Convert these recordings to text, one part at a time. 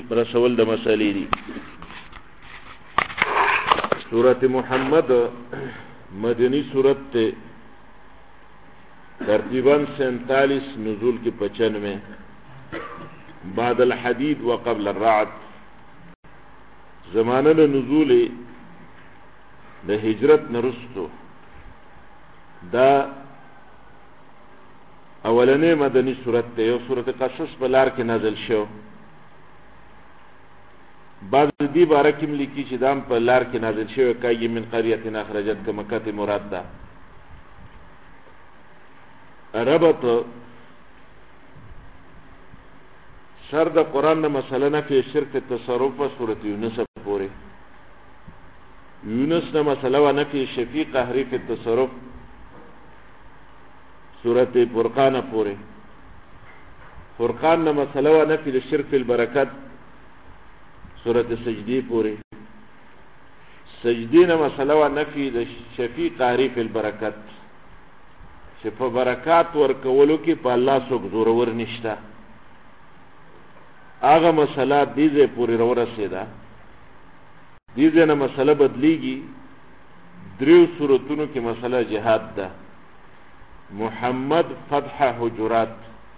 رسول د مسلې دي. سورت محمد مدنی سورت تے ترتیباً 47 نزول کی 95 بعد الحدید و قبل الرعد. زمانہ نزول د هجرت نرستو دا اولنې مدنی سورت ته یو سورت قصص بلار کې نازل شو. بعض دې باره کې لیکي چې دام په لار کې نازل شوی کای من قريه اخرجت کمکه مراد ده. ربط سر د قرآن نه مثلا نه فی شرک تصرف و سورت یونس پورې یونس نه مثلا و نه فی شفیع قهری فی تصرف سورت فرقان پورې فرقان نه مثلا و نه فی شرک فی البرکات سورت سجدی پورې سجدی نه مثلا و نه فی شفیع قهری فی البرکات چې په برکات ورکولو کې په الله څوک زورور نشته. هغه مسله دیزه پوری رو رسیده. دیزه نه مسله بدلیږي. دریو سورتونو کې مسله جهاد ده. محمد فتح حجرات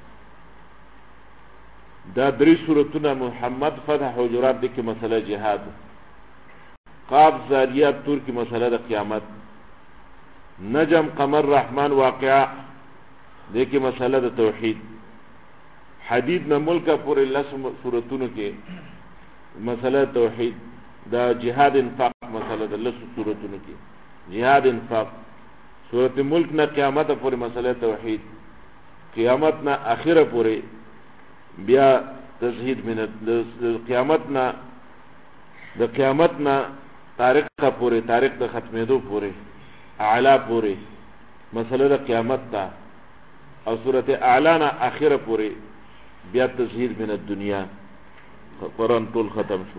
دا دری سورتونه محمد فتح حجرات دي کې مسله جهاد. قاف زاریات تور کې مسله د قیامت. نجم قمر رحمان واقعہ دې کې مسله د توحید. حدید نه ملکه پورې لسم سورتونو کې مسله توحید. دا جهاد انفاق مسله د لسم سورتونو کې جهاد انفاق. سورت ملک نه قیامت پورې مسله توحید. قیامت نه اخره پورې بیا تزهید من قیامت نه تاریخ پورې تاریخ د ختمېدو پورې اعلی پورې مسله د قیامت تا او سورت اعلی نه اخره پورې بیا تزهید من الدنیا. قرآن ټول ختم شو.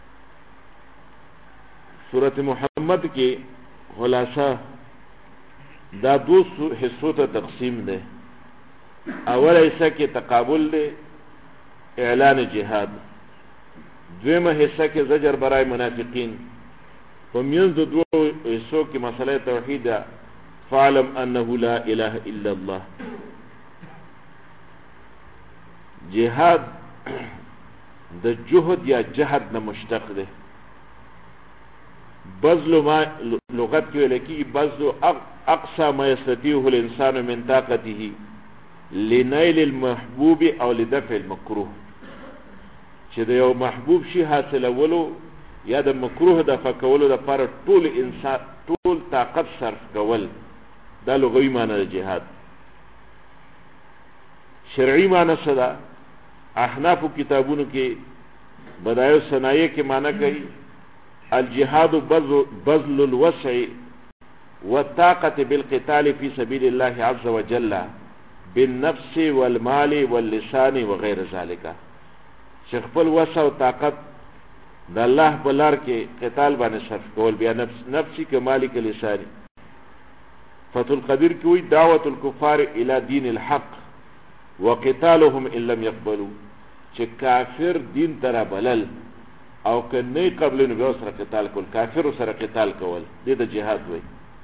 سورت محمد کې خلاصہ دا دو حصوں ته تقسیم ده. اول حصہ کې تقابل ده اعلان جهاد. دویمه حصہ کې زجر برای منافقین. په منځ د دوه حصو کې مسله توحید ده. فعلم انه لا اله الا الله. جهاد د جهد یا جهد نه مشتق ده. بذل ما لغت کې لکه بذل اقصى ما يستطيعه الانسان من طاقته لنيل المحبوب او لدفع المكروه. چې د یو محبوب شي حاصلولو یا د مکروه د فکولو لپاره ټول انسان ټول طاقت صرف کول دا لغوي معنی د جهاد. شرعي معنی څه ده؟ احناف کتابونو کې بدایع صنایع کې معنی کوي الجهاد بذل الوسع والطاقة بالقتال في سبيل الله عز وجل بالنفس والمال واللسان وغير ذلك. چې خپل وسع او طاقت د الله په لار کې قتال باندې صرف کول بیا نفسي که مالی که لساني. فتح القدیر کې وی دعوت الكفار الى دین الحق وقتالهم ان لم يقبلوا. چې کافر دین تر بلل او که نه قبل نو بیا سره قتال کول کافر سره قتال کول دې د جهاد وای.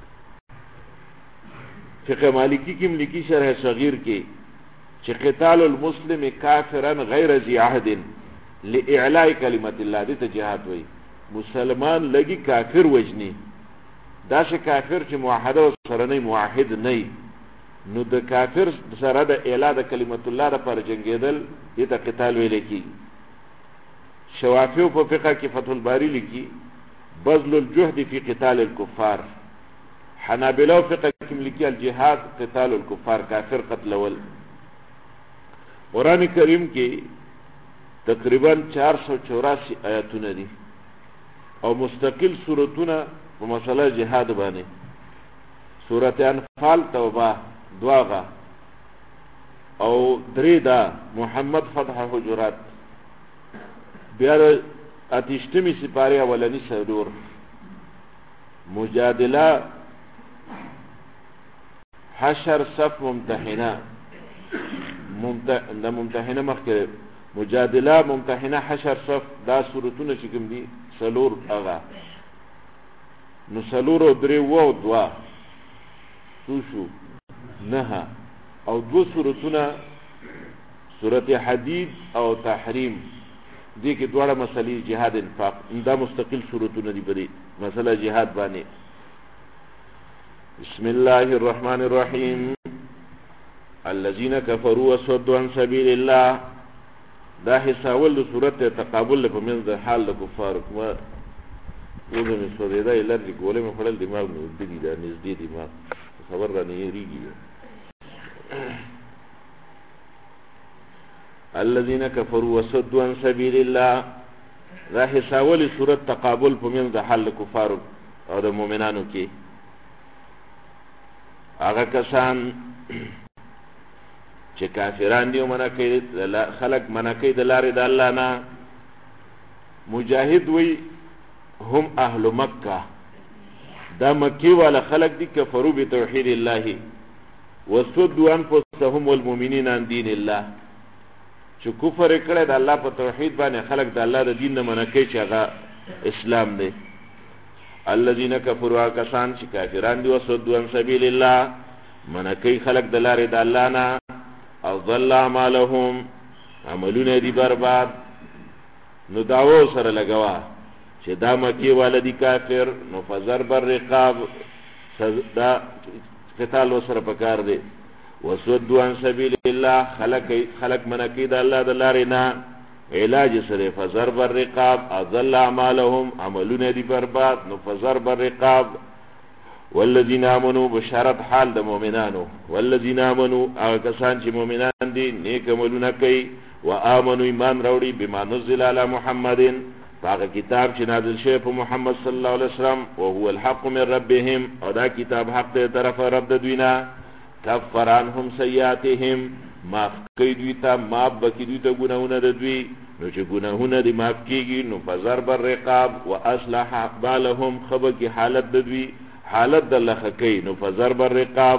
فقه مالکی کې ملکی شرح صغیر کې چې قتال المسلم کافرا غیر ذی عهد لاعلاء کلمت الله دې ته جهاد وای. مسلمان لګي کافر وجني دا چې کافر چې موحده سره نه موحد نه نو د کافر سره د اعلاء د کلمت الله لپاره جنگیدل دې ته قتال ویل کی. شوافی په فقہ کې فتح الباری لیکي بذل الجهد في قتال الكفار. حنابلہ فقہ کې لیکي الجهاد قتال الكفار کافر قتل ول. قرآن کریم کې تقریبا 484 آیاتونه دي او مستقل سورتونه په مسله جهاد باندې. سورت انفال توبه دواغه او درې دا محمد فتح حجرات بیا اتشتمی سپاری اولنی سرور مجادله حشر صف ممتحنه ممتحنه مخکې مجادله ممتحنه حشر صف دا سورتونه چې کوم دي سلور هغه نو سلور او درې وو دوا شو نه او دو سورتونه سورت حدید او تحریم دې کې دواړه مسلې جهاد انفاق دا مستقل سورتونه دي په مسله جهاد باندې بسم الله الرحمن الرحيم الذين كفروا وصدوا عن سبيل الله دا حساول سورت تقابل په منځ د حال د کفار کومه وګورئ مې سورې دا لږ ګولې مې خپل دماغ مې ودی دا نږدې دماغ خبر را نه یریږي الذين كفروا وصدوا عن سبيل الله دا حساول سورت تقابل په منځ د حال د کفار او د مؤمنانو کې هغه کسان چې کافران دي منع کوي خلق منع کوي د لارې د الله نه مجاهد وي هم اهل مکه دا مکی والا خلق دي کفروا بتوحید الله وصدوا انفسهم والمؤمنین عن دین الله چې کفر کړي د الله په توحید باندې خلق د الله د دین نه منع کوي چې هغه اسلام دی الذين كفروا کسان چې کافران دي وصدوا عن سبیل الله منع کوي خلق د لارې د الله نه او ضل اعمالهم عملونه دي برباد نو داو سره لګوا چې دا مکی والدی کافر نو فضرب الرقاب دا قتال وسره پکار دی وصدوا عن سبيل الله خلق منکی د الله د لارې نه علاج سره فضرب الرقاب اضل اعمالهم عملونه دي برباد نو فضرب الرقاب والذین آمنوا بشارت حال د مؤمنانو والذین آمنوا هغه کسان چې مؤمنان دي نیک عملونه کوي و آمنوا ایمان راوړي بما نزل علی محمد هغه کتاب چې نازل شوی په محمد صلی الله علیه وسلم او هو الحق من ربهم او دا کتاب حق دی طرف رب د دوی نه کفر عنهم سیئاتهم معاف کوي دوی ته معاف بکي دوی ته ګناهونه د دوی نو چې ګناهونه دي معاف کیږي نو فضرب الرقاب واصلح بالهم خبر کی حالت د دوی حالت د لخکی نو فضرب الرقاب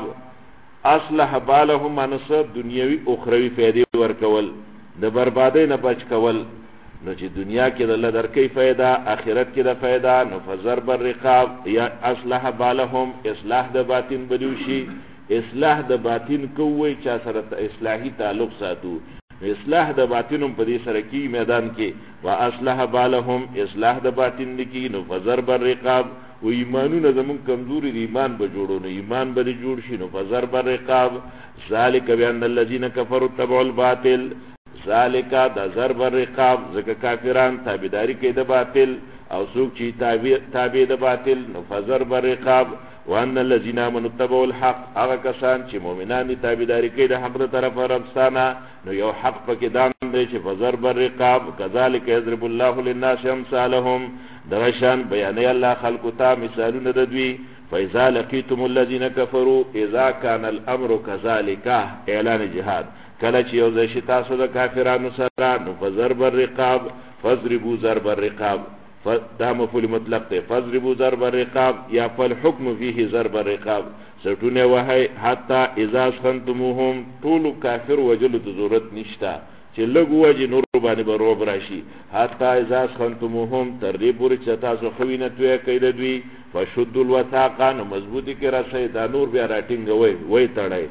اصلح بالهم منصب دنیوي اخروی فائدې ورکول د بربادۍ نه بچ کول نو چې دنیا کې د الله درکې فائدہ آخرت کې د فائدہ نو فضرب الرقاب یا اصلح بالهم اصلاح د باطن بدوشي اصلاح د باطن کوی چا سره اصلاحي تعلق ساتو اصلاح د باطنم په دې سره کې میدان کې وا اصلح بالهم اصلاح د باطن کې نو فضرب الرقاب و ایمانونه زمون کمزوري دی ایمان به جوړو نو ایمان به جوړ شي نو فضرب الرقاب ذالک بان الذين كفروا تبعوا الباطل ذالک د ضرب الرقاب ځکه کافران تابعداري کوي د باطل او څوک چې تابع د باطل نو فضرب الرقاب وان الذين امنوا تبعوا الحق هغه کسان چې مؤمنان دي تابعداري کوي د حق د طرف ربستانه نو یو حق پکې دام دی چې فضرب الرقاب كذلك يضرب الله للناس امثالهم دغشان بیانې الله خلق ته مثالونه د دوی فاذا لقيتم الذين كفروا اذا كان الامر كذلك اعلان جهاد کله چې یو ځای تاسو د کافرانو سره نو فضرب الرقاب فضربوا ضرب الرقاب دا مفعول مطلق دی فضربوا ضرب الرقاب یا فالحكم فيه ضرب الرقاب سټونه وهي حتا اذا سنتموهم طول کافر وجل ضرورت نشتا چې لګو وجه نور باندې بروب راشي حتا اذا سنتموهم ترې پوری چې تاسو خوینه توې کید دوی فشد الوثاق نو مضبوطی کې راشي دا نور بیا راټینګ وای تړای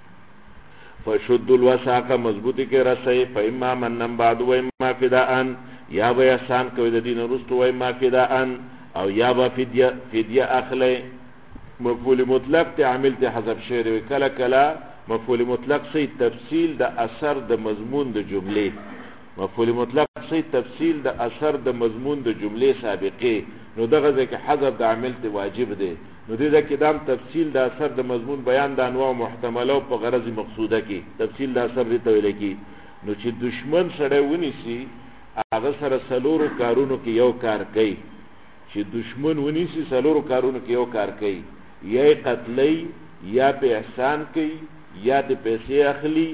فشد الوثاق مضبوطی کې راشي فإما من بعد و إما فداء یا به احسان کوي د دین وروسته وای ما فداء او یا به فدیه اخلي مفعول مطلق ته عامل ته حذف شعر کله کله مفعول مطلق سي تفصیل د اثر د مضمون د جمله مفعول مطلق سي تفصیل د اثر د مضمون د جمله سابقه نو دغه ځکه حذف د عامل ته واجب دی نو دې کې دام تفصیل د اثر د مضمون بیان د انواع محتمله او په غرض مقصوده کې تفصیل د اثر دی ته ویل کی نو چې دشمن سره ونیسي هغه سره سلورو کارونو کې یو کار کوي چې دشمن ونیسي سلورو کارونو کې یو کار کوي یا قتلی یا په احسان کوي یا د پیسې اخلي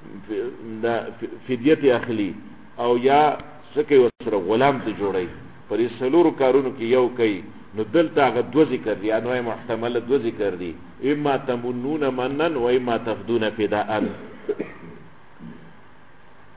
فدیت اخلي او یا سکه وسره غلام ته جوړي پر سلورو کارونو کې یو کوي نو دلته هغه دو ذکر دي انواع محتمله دو ذکر دي اما تمنون منن و اما تفدون فداء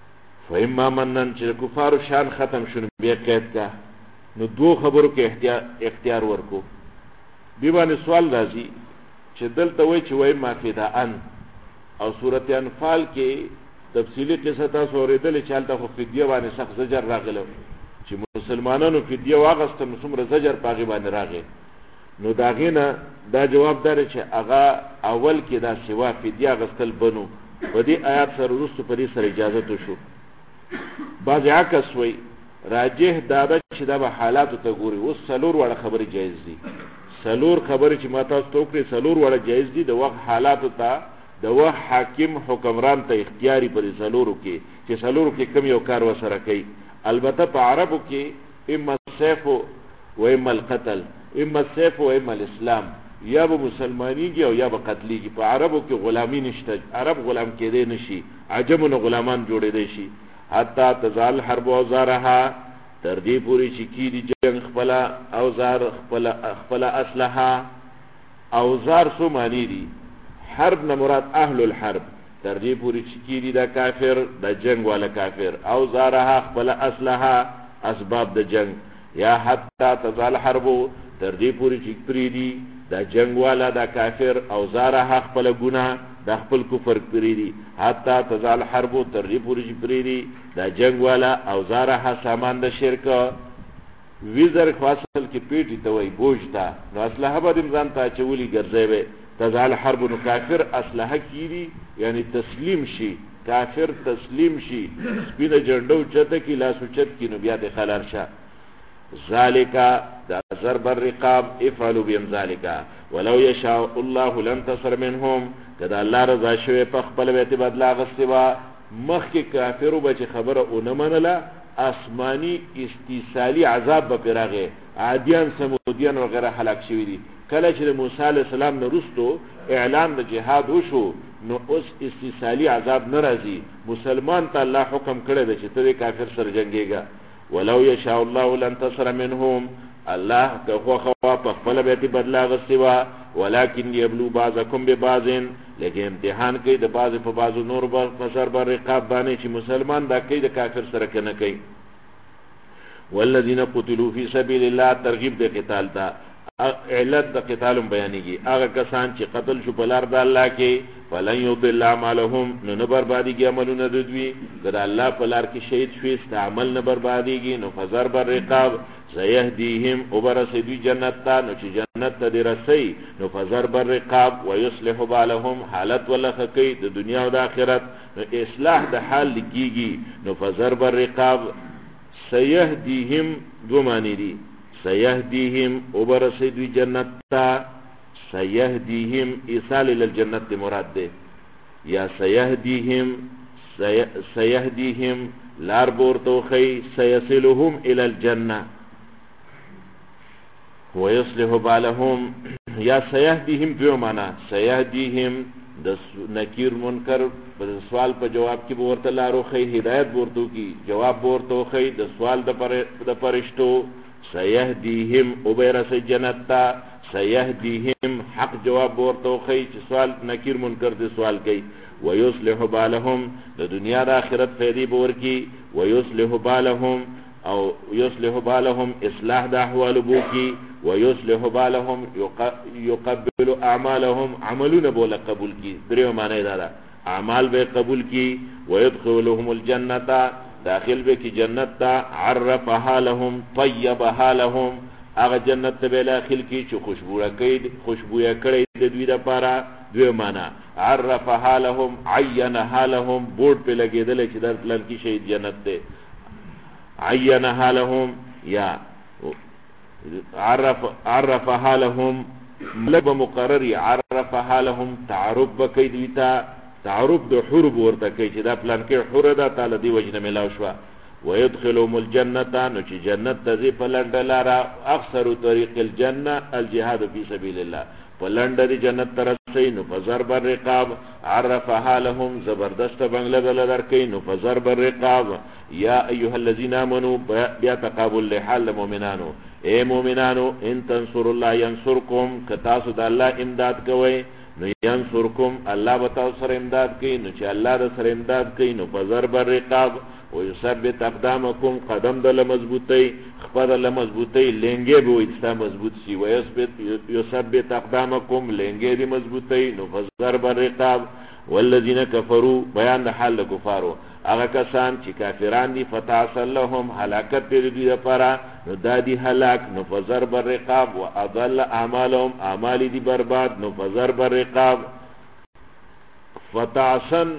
فاما منن چې کفار شان ختم شون بیا قید کا نو دو خبرو کې اختیار ورکو. دی باندې سوال راځي چې دلته وای چې وای ما فداءن او سورۃ انفال کې تفصیلی قصه تاسو اوریدل چې حالت خو فدیه باندې سخت زجر راغله چې مسلمانانو فدیه واغسته نو څومره زجر پاغي باندې راغی. نو دا غینه دا جواب دار چې هغه اول کې دا سوا فدیه غستل بنو په دې آیات سره وروسته په دې سره اجازه تو شو. بعض عکس وای راجح دا چې دا به حالات ته ګوري. اوس سلور وړه خبره جایز دي، سلور خبره چې ما تاسو ته وکړې سلور وړه جایز دي. د وخت حالات ته د وخت حاکم حکمران ته اختیاري پر سلورو کې چې سلورو کې کم یو کار وسره کوي. البته په عربو کې اما السيف و اما القتل، اما السيف و اما الاسلام، یا به مسلمانیږي او یا به قتلیږي. په عربو کې غلامی نشته، عرب غلام کېدی نشي، عجمونو غلامان جوړېدی شي. حتی تزال حرب اوزارها تر دې پوری چې کیږي جنگ خپل اوزار خپل اسلحه. اوزار سو معنی دي حرب نه مراد اهل الحرب، تر دې پوری چې کیږي دا کافر د جنگ والا کافر. اوزارها خپل اسلحه اسباب د جنگ. یا حتی تزال حرب تر دې پوری چې پریدي دا جنگ والا دا کافر اوزارها خپل ګناه دا خپل کفر پریدي. حتی تزال حرب تر دې پوری چې پریدي دا جنگ والا اوزارها سامان د شرک. ویزر فاصل کې پیټي ته وای بوج تا نو اسلحه به ځان ته چولی ګرځي. تزال حرب نو کافر اسلحه کیږي یعنی تسلیم شي، کافر تسلیم شي، سپینه جنډو چته کی لاس چت کی نو بیا د خلار شه. ذالکا دا ضرب الرقاب افعلوا بهم ذالکا ولو یشاء الله لانتصر منهم. کدا الله رضا شوی په خپل بیت بدلا غستوا مخک کافرو بچ خبره اون منله آسمانی استیصالی عذاب به پراغه. عادیان سمودیان وغیرہ هلاک شوی دي. کله چې موسی علیہ السلام نرستو اعلان د جهاد وشو نو اوس استیصالی عذاب ناراضي. مسلمان ته الله حکم کړی دی چې ته کافر سره جنگيږي. ولو یشاء الله لانتصر منهم. الله که خو په خپل بیت بدلا غستوا ولكن يبلو بعضكم ببعض، لیکن امتحان کوي د بعض په بعض نور په سر بر رقاب باندې چې مسلمان دا کوي د کافر سره کنه کوي. والذین قتلوا فی سبیل الله ترغیب د قتال ته علت د قتال بیانېږي. هغه کسان چې قتل شو په لار د الله کې فلن یضل اعمالهم نو نه بربادیږي عملونه د دوی. که د الله په لار کې شهید شوي ستا عمل نه بربادیږي نو فضرب الرقاب سيهديهم وبرسدي جنت تا نو چې جنت ته دی رسي نو فضرب الرقاب ويصلح بالهم حالت ولخکی د دنیا او د آخرت نو اصلاح د حال لګيږي. نو فضرب الرقاب سيهديهم دو معنی دي. سيهديهم وبرسدي جنت تا سيهديهم ايصال الى الجنت مراد ده یا سيهديهم لار بورتوخي سيصلهم الى الجنه ويصلح بالهم یا سيهديهم دو معنا. سيهديهم د نکیر منکر په سوال په جواب کې ورته لارو خي هدایت ورته کی جواب ورته خي د سوال د پرشتو. سيهديهم وبرس جنت سيهديهم حق جواب ورته خي چې سوال نکیر منکر د سوال کوي. ويصلح بالهم د دنیا د آخرت فائدې بور کی. ويصلح بالهم او يصلح بالهم اصلاح د احوال بو کی. ويصلح بالهم يقبل اعمالهم عملون بوله قبول کی. دریو معنی دا اعمال به قبول کی. ويدخلهم الجنه داخل به کی جنت تا عرفها لهم طيبها لهم هغه جنت ته داخل کی چې خوشبویا کړي د دوی لپاره. دوی معنا عرفها لهم عینها لهم بورډ په لګیدل چې در پلان کی شهید جنت ته عینها لهم یا عرفها لهم لب مقرر عرفها لهم تعرف بکې دوی ته تعرف د حرب ورته کوي چې دا پلان کې حر ده تعالی دی وجنه ملاو شو. ويدخلهم الجنه نو چې جنت ته ځي په لندلاره اکثر طریق الجنه الجهاد فی سبیل الله په لند دی جنت ترسي نو فضرب الرقاب عرفها لهم زبردست بنگله دل درکې نو فضرب الرقاب. یا ایها الذين امنوا بیا تقابل لحال المؤمنانو اے مؤمنانو ان تنصروا الله ينصركم کتاسو د الله امداد کوي نو ينصركم الله بتاو سره امداد کوي. نو چې الله د سره امداد کوي نو فضرب الرقاب ويثبت اقدامکم قدم دل مضبوطی خپل دل مضبوطی لنګې به وستا مضبوط شي ويثبت اقدامکم لنګې دې مضبوطی نو فضرب الرقاب والذین کفروا بیان د حال کفارو هغه کسان چې کافران دي فتعسل لهم هلاکت دې دې لپاره نو دادی هلاک نو فضرب الرقاب واضل اعمالهم اعمال دي برباد نو فضرب الرقاب فتعسن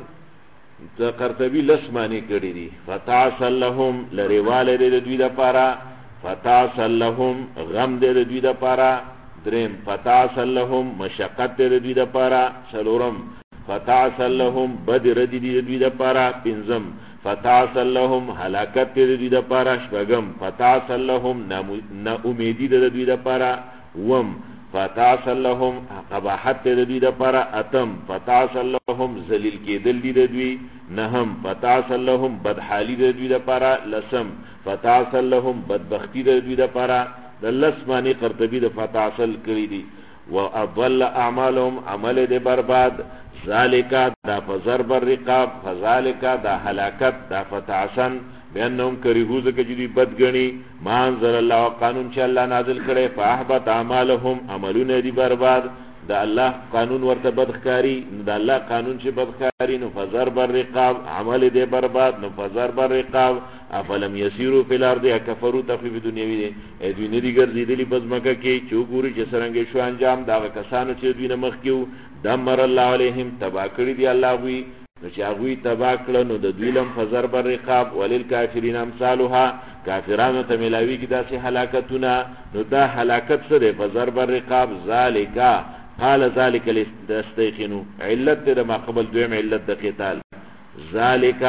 د قرطبی لسمانی کړی دي فتعسل لهم لريواله دې دوی لپاره فتعسل لهم غم دې دوی لپاره دریم فتعسل لهم مشقت دې دوی لپاره سلورم فتعسل لهم بدر دې دوی لپاره پنځم فتعسل لهم هلاکت دې دوی لپاره شپږم فتعسل لهم نا امیدی دې دوی لپاره وم فتعسل لهم قباحت دې دوی لپاره اتم فتعسل لهم ذلیل کېدل دې دوی نهم فتعسل لهم بدحالی دې دوی لپاره لسم فتعسل لهم بدبختی دې دوی لپاره د لسمانی قرطبی د فتعسل کړی دي واضل اعمالهم عمل دې برباد ذالک دا فضرب الرقاب فذالک دا هلاکت دا فتعسن بانهم کرهو زکه چې دی بدګنی ما انزل الله قانون چې الله نازل کړي فاحبط اعمالهم عملونه دی برباد دا الله قانون ورته بدخکاری دا الله قانون چې بدخکاری نو فضرب الرقاب عمل دی برباد نو فضرب الرقاب افلم يسيروا في الارض كفروا تخفيف دنیوي دی دوی نه دي ګرځیدلی پس مکه کې چې ګوري چې څنګه شو انجام دا کسانو چې دوی نه مخکیو دمر الله عليهم تبا کړی دی الله وی نو چې هغه تبا کړه نو د دوی لم فضرب الرقاب وللکافرین امثالها کافرانو ته ملاوی کی داسې هلاکتونه نو دا هلاکت سره فضرب الرقاب ذالک قال ذلك لتستيقنوا علت د ما قبل دویم علت د قتال ذالک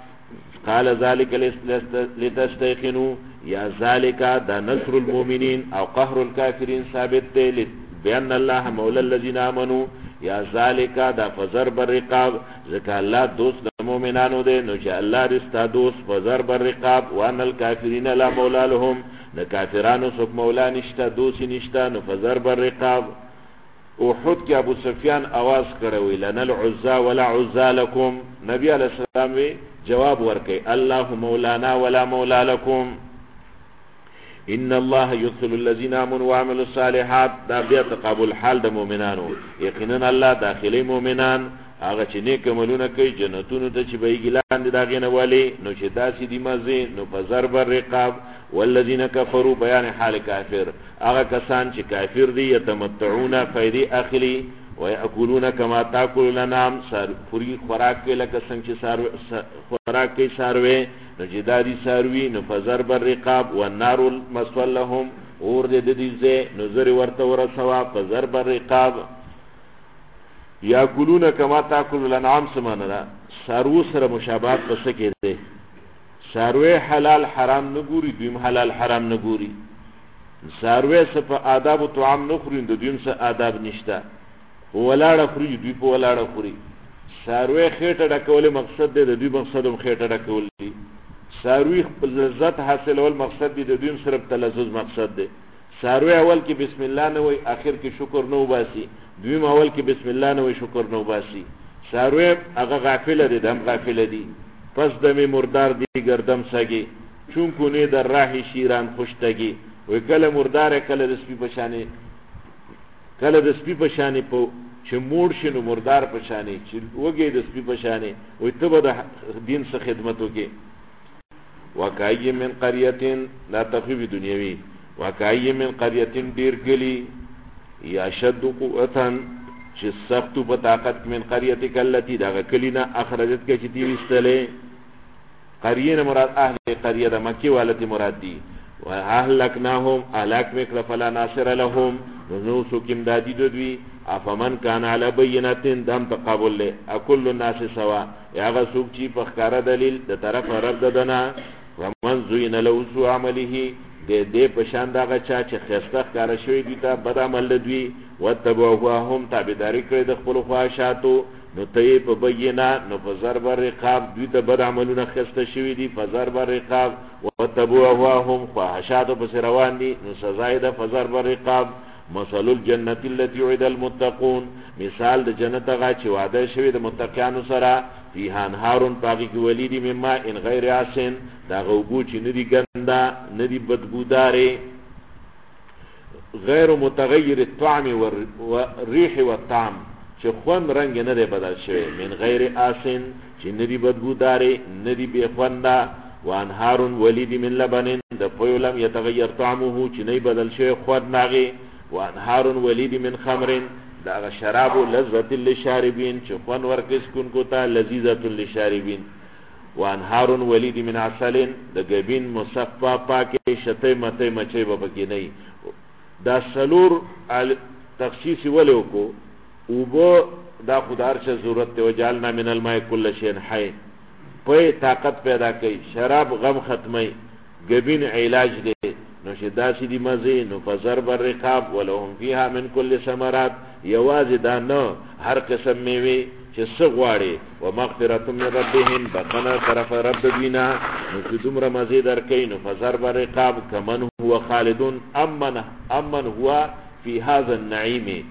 قال ذلك لتستيقنوا يا ذلك دا نصر المؤمنين او قهر الكافرين ثابت دی بان الله مولى الذين امنوا یا ذالک دا فضرب الرقاب ذکا الله دوست د مؤمنانو دی نو چې الله رستا دوست فضرب الرقاب وان الكافرين لا مولا لهم د کافرانو څوک مولا نشته دوست نشته نو فضرب الرقاب احد کې ابو سفیان आवाज کړی لنا العزى ولا عزى لكم نبی علیہ السلام وی جواب ورکړي الله مولانا ولا مولا لكم ان الله يدخل الذين امنوا وعملوا الصالحات دا بیا تقابل حال د مؤمنانو یقینا الله داخلي مؤمنان هغه چې نیک عملونه کوي جنتونو ته چې به ګلان دي داغه نه والی نو چې داسې دي مزه نو فضرب الرقاب والذين كفروا بیان حال کافر هغه کسان چې کافر دي یتمتعون فیدی اخلی ويأكلون كما تاكل الانعام فری خوراک کې لکه څنګه چې خوراک کې ساروي نو جداري ساروي نو فضرب الرقاب والنار المسول لهم اور دې دې نظر ورته ورسوا فضرب الرقاب يأكلون كما تاكل الانعام سمانه سارو سره مشابهت پس کې دي ساروي حلال حرام نه ګوري دویم حلال حرام نه ګوري ساروي صف آداب او طعام نه خوري دویم څه آداب نشته ولاړه خوري دوی په ولاړه خوري ساروي خېټه ډکول مقصد دی د دوی مقصد هم خېټه ډکول دي ساروي لذت حاصلول مقصد دی د دوی صرف تلذذ مقصد دی ساروي اول کې بسم الله نه وای اخر کې شکر نه وباسي دوی اول کې بسم الله نه وای شکر نه وباسي ساروي هغه غافل دي دم غافل دي پس دمه مردار دی گردم سگی چون کنه در راه شیران خوشتگی وی کله مردار کله د سپی پشانه کله د سپی پشانه په چې موړ شنو مردار پشانه چې وګي د سپی پشانه وی ته به د دین څخه خدمت وکي وکای من قريه لا تخفي دنیوي وکای من قريه دیر کلی یا شد قوتن چې سخت په طاقت من قريه کلتی دا کلینا اخرجت کې چې دی وستله قريه مراد اهل قريه د مکی والتی مراد دي واهلکناهم اهلاك مکر فلا ناصر لهم نو سکم دادی دوی افمن کان علی بیناتن دم تقابل له اکل الناس سوا یاغه سوق چی په ښکارا دلیل د طرف رب ددنا ومن زین له سو عمله دې په شان دغه چا چې خسته ښکارا شوی دي ته بد عمل دوی وتبوهم تابعداري کړی د خپل خواهشاتو نو ته په بینا نو په ضرب الرقاب دوی ته بد عملونه خسته شوی دي فضرب الرقاب وتبوهم خواهشاتو په روان دي نو سزا ده فضرب الرقاب مثل الجنه التي وعد المتقون مثال د جنت هغه چې وعده شوی د متقینو سره فیها انهارون پاکی کی ولیدی مما ان غیر آسن دا غوبو چی ندی گندا ندی بدبوداره غیر متغیر الطعم والریح والطعم چه خون رنگ نده بدل شوه من غیر آسن چه ندی بدبوداره ندی بیخونده وانهار ولید من لبن د پویلم یتغیر طعمه چه نی بدل شوه خود ناغی وانهار ولید من خمر دا شراب لذت للشاربین چه خون ورکس کن کتا لذیذت للشاربین وانهار ولید من عسل د گبین مصفا پاکی شتی متی مچی بپکی نی دا سلور تخصیص ولیو کو اوبو دا خدار چه ضرورت تی وجالنا من الماء کل شین حی پوی طاقت پیدا کئی شراب غم ختمی گبین علاج دے نو شداسی دی مزی نو فضر بر رقاب ولهم فیها من کل ثمرات یواز دا نو هر قسم میوی چه سغواری و مغفرت من ربهم بقنا طرف رب دینا نو چه دمر مزی در کئی نو فضر بر رقاب کمن هو خالدون امن هو فی هذا النعیم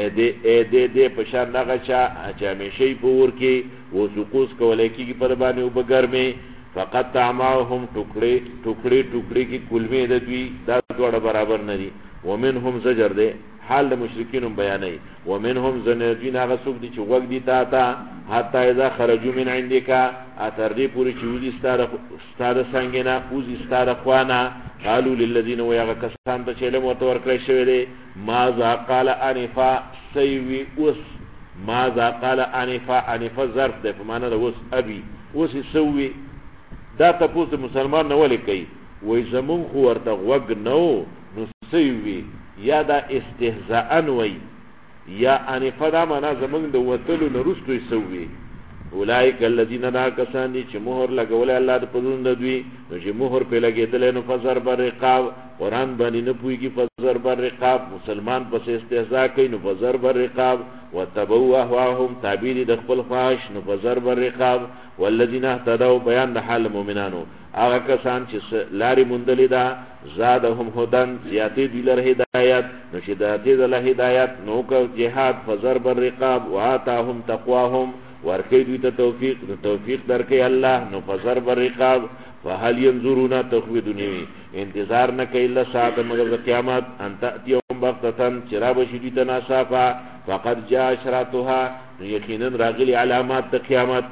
دے پشان نغا چا ہمیشہی پور کی وہ سقوس کولے کی پربانی او بگرمی فقط تعماهم ٹکڑی کی کلمی دوی دا دوڑا برابر ندی ومنهم زجر دے حال دا مشرکینم بیانی ومنهم زنجین آغا سوک دی چه وقت دی تا حتی اذا خرجو من عندکا اتر دی پوری چه اوزی استاد سنگینا اوزی استاد خوانا قالو للذین ویاغا کسان تا چلم وطورکلی شوی دے ماذا قال آنفا سیوی اس ماذا قال آنفا ظرف دے پمانا دا اس ابی اسی سوی دا تپوس دا مسلمان نولی کئی وی زمون خو ورطا وگ نو نو سیوی یا دا استهزاءن وی یا آنفا دا مانا زمون دا وطلو نرستوی سوی اولائک اللذین دا کسان دی چه مہر لگولی اللہ دا پدون دا دوی نو چه مہر پی لگی دلی نو فضر بر رقاب قرآن بانی نپوی کی فضر بر رقاب مسلمان پس استهزاء کئی نو فضر بر رقاب واتبعوا اهواهم تعبیر دخل خواهش نو فضر بر رقاب والذین اهتدوا بیان د حال مومنانو آغا کسان چه لاری مندلی دا زادهم هدن زیادی دیلر هدایت نو شداتی دل هدایت نو که جهاد فضر بر رقاب وآتاهم تقواهم ورکی دوی تا توفیق درکی اللہ نو فضر بر رقاب فهل ینظرون تخوی دنیوی انتظار نکی اللہ ساعت مگر قیامت انتا اتیهم بغتتن چراب شدیتا ناسافا فقد جا اشراتها یقینا راغلی علامات دا قیامت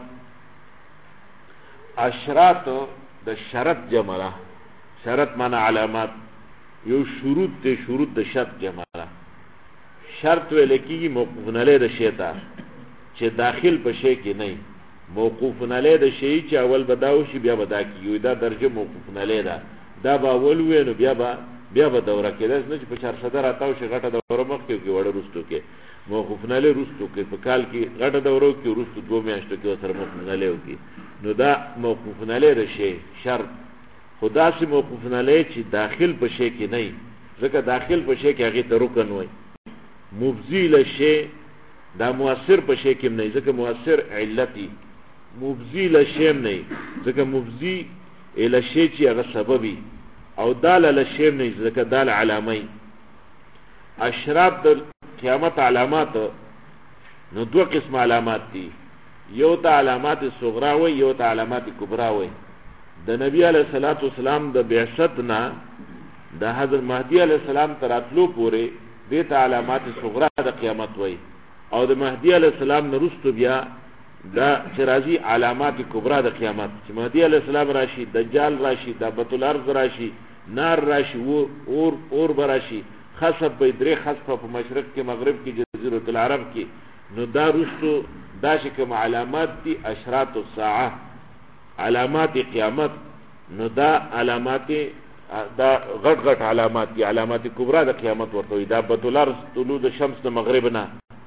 اشرات دا شرط جمعه شرط مانا علامات یو شروط دا شرط جمعه شرط وی لکی موقوف نلی دا شیطا چه داخل پشه که نی موقوف نلی دا شیئی چه اول بداوشی بیا بدا کی دا درجه موقوف نلی دا با اول وینو بیا با دوره که داست نچه پچار صدر آتاوشی غٹ دوره مخیو که وڑا رستو که موقوف نلی رستو که پکال که غٹ دوره که رستو دو میاشتو که وصر موقوف نلیو که نو دا موقوف نلی دا شیئی شرط خدا سی موقوف نلی چه داخل پشه که نی زکا داخل پشه که اغی تا رکن وی مبزی لشه دا مؤثر پشه کم نی زکا مؤثر علتی مبزی لشیم نی زکا مبزی لشه چی اغا سببی او دال لشیم نی زکا دال علامی اشراب در قیامت علامات نو دو قسم علامات تی یو تا علامات صغراوی یو تا علامات کبراوی دا نبی علیہ السلام دا بعثتنا دا حضرت مہدی علیہ السلام تراتلو پورے دیتا علامات صغرا دا قیامت وی او دا مہدی علیہ السلام نرستو بیا دا چرازی علامات کبرا دا قیامت چی مہدی علیہ السلام راشی دجال راشی دابت الارض راشی نار راشی اور براشی خصب بیدری خصب پا مشرق کے مغرب کی جزیرت العرب کی نو دا رستو دا شکم علامات تی اشرات الساعہ علامات قیامت نو دا علامات دا غٹ علامات دی علامات کبرا دا قیامت ورطوی دابت الارض طلوع دا شمس دا مغربنا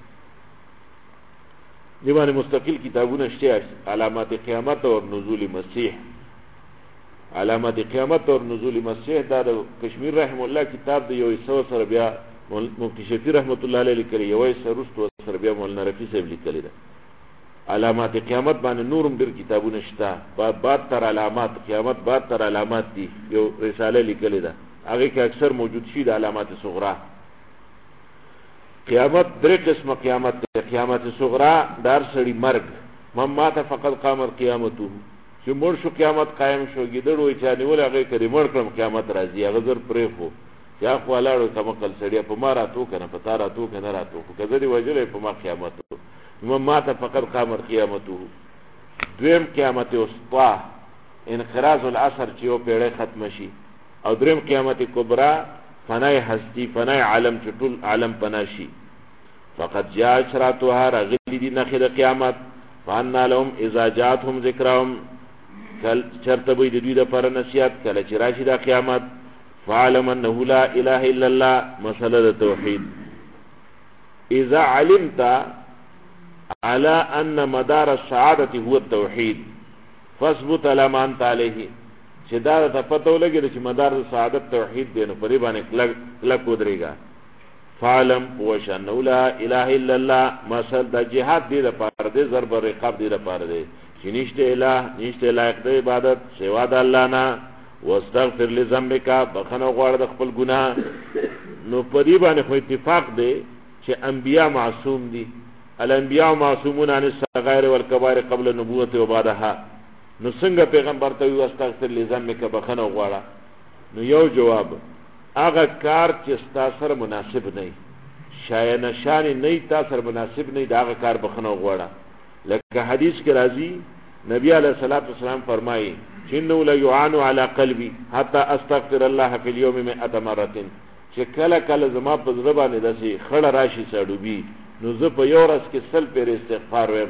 دیوان مستقل کتابون اشتے علامات قیامت اور نزول مسیح علامات قیامت اور نزول مسیح دا کشمیر رحم اللہ کتاب دا یو ایسو سر بیا مفتی شفی رحمت اللہ علیہ لکلی یو ایسو رستو سر بیا مولانا رفی صاحب لکلی دا علامات قیامت بانے نورم در کتابون اشتا بعد تر علامات قیامت بعد تر علامات دی یو رسالہ لکلی دا آگے که اکثر موجود شید علامات صغرا قیامت در قسم قیامت دی قیامت صغرا دار سڑی مرگ من مات فقد قامت قیامته چې مړ شو قیامت قائم شو. ګیدړ وایي چې نیول هغه کړي مړ کړم قیامت راځي هغه زر پرې خو یا خو ولاړو کمقل سړی په ما راتو کنه په تا راتو کنه راتو خو که زه دې وژلی په ما قیامت من مات فقد قامت قیامته. دویم قیامت وسطا انقراض العصر چې یو پیړۍ ختم شي. او دریم قیامت کبرا فنای هستی فنای عالم چې ټول عالم پنا شي. فقد جاء اشراطها راغلی دي نخې د قیامت. فانا لهم اذا جاءتهم ذکرهم کل چرته به د دوی دپاره نصیحت کله چې راشي د قیامت. فاعلم انه لا اله الا الله مسله د توحید. اذا علمت على ان مدار السعادة هو التوحید فاثبت على ما انت عليه. چې دا ته پته ولګي چې مدار د سعادت توحید دی نو په دې باندې کلک ودرېږه. فعلم وشأنه لا اله الا الله مسل د جهاد دی لپاره دی ضرب رقاب دی لپاره دی چې نشته اله نشته لایق د عبادت سوا د الله نه. واستغفر لذنبک بخنه غواړه د خپل ګناه. نو په دې باندې خو اتفاق دی چې انبیا معصوم دي. الانبیاء معصومون عن الصغائر والکبائر قبل النبوة وبعدها. نو څنګه پیغمبر ته وي واستغفر لذنبک بخنه غواړه؟ نو یو جواب هغه کار چې ستا سره مناسب نه شای نشان نه تا سره مناسب نه دا هغه کار بخنه غواړه. لکه حدیث کې راځي نبی علیہ الصلوۃ والسلام فرمایي چې انه لا يعان على قلبي حتى استغفر الله في اليوم 100 مرة. چې کله کله زما په زړه باندې داسې خړه راشي سړوبي نو زه په یو ورځ کې 100 پیر استغفار ویم.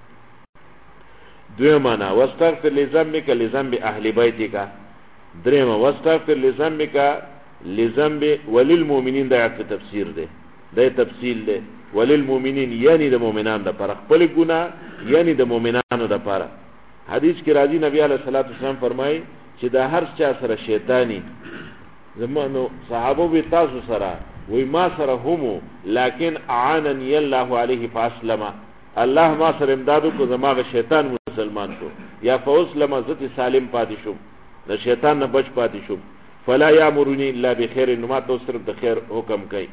دویمانا واستغفر لذنبک لذنب اهل بیتک. دریمه واستغفر لذنبک لذنب وللمؤمنین. دا په تفسیر ده دا تفصیل ده وللمؤمنین یعنی د مؤمنان د پر خپل ګناه یعنی د مؤمنانو د پر. حدیث کې راځي نبی علیہ الصلوۃ والسلام فرمایي چې دا هر چا سره شیطانی زمانو صحابه وی تاسو سره وی ما سره همو لیکن اعاننی الله علیه فاسلم. الله ما سره امدادو کو زماغه شیطان مسلمان شو یا فاسلم ذات سالم پاتې شو د شیطان نه بچ پاتې شو. فلا یامرنی الا بخیر. نو ما تو صرف د خیر حکم کوي.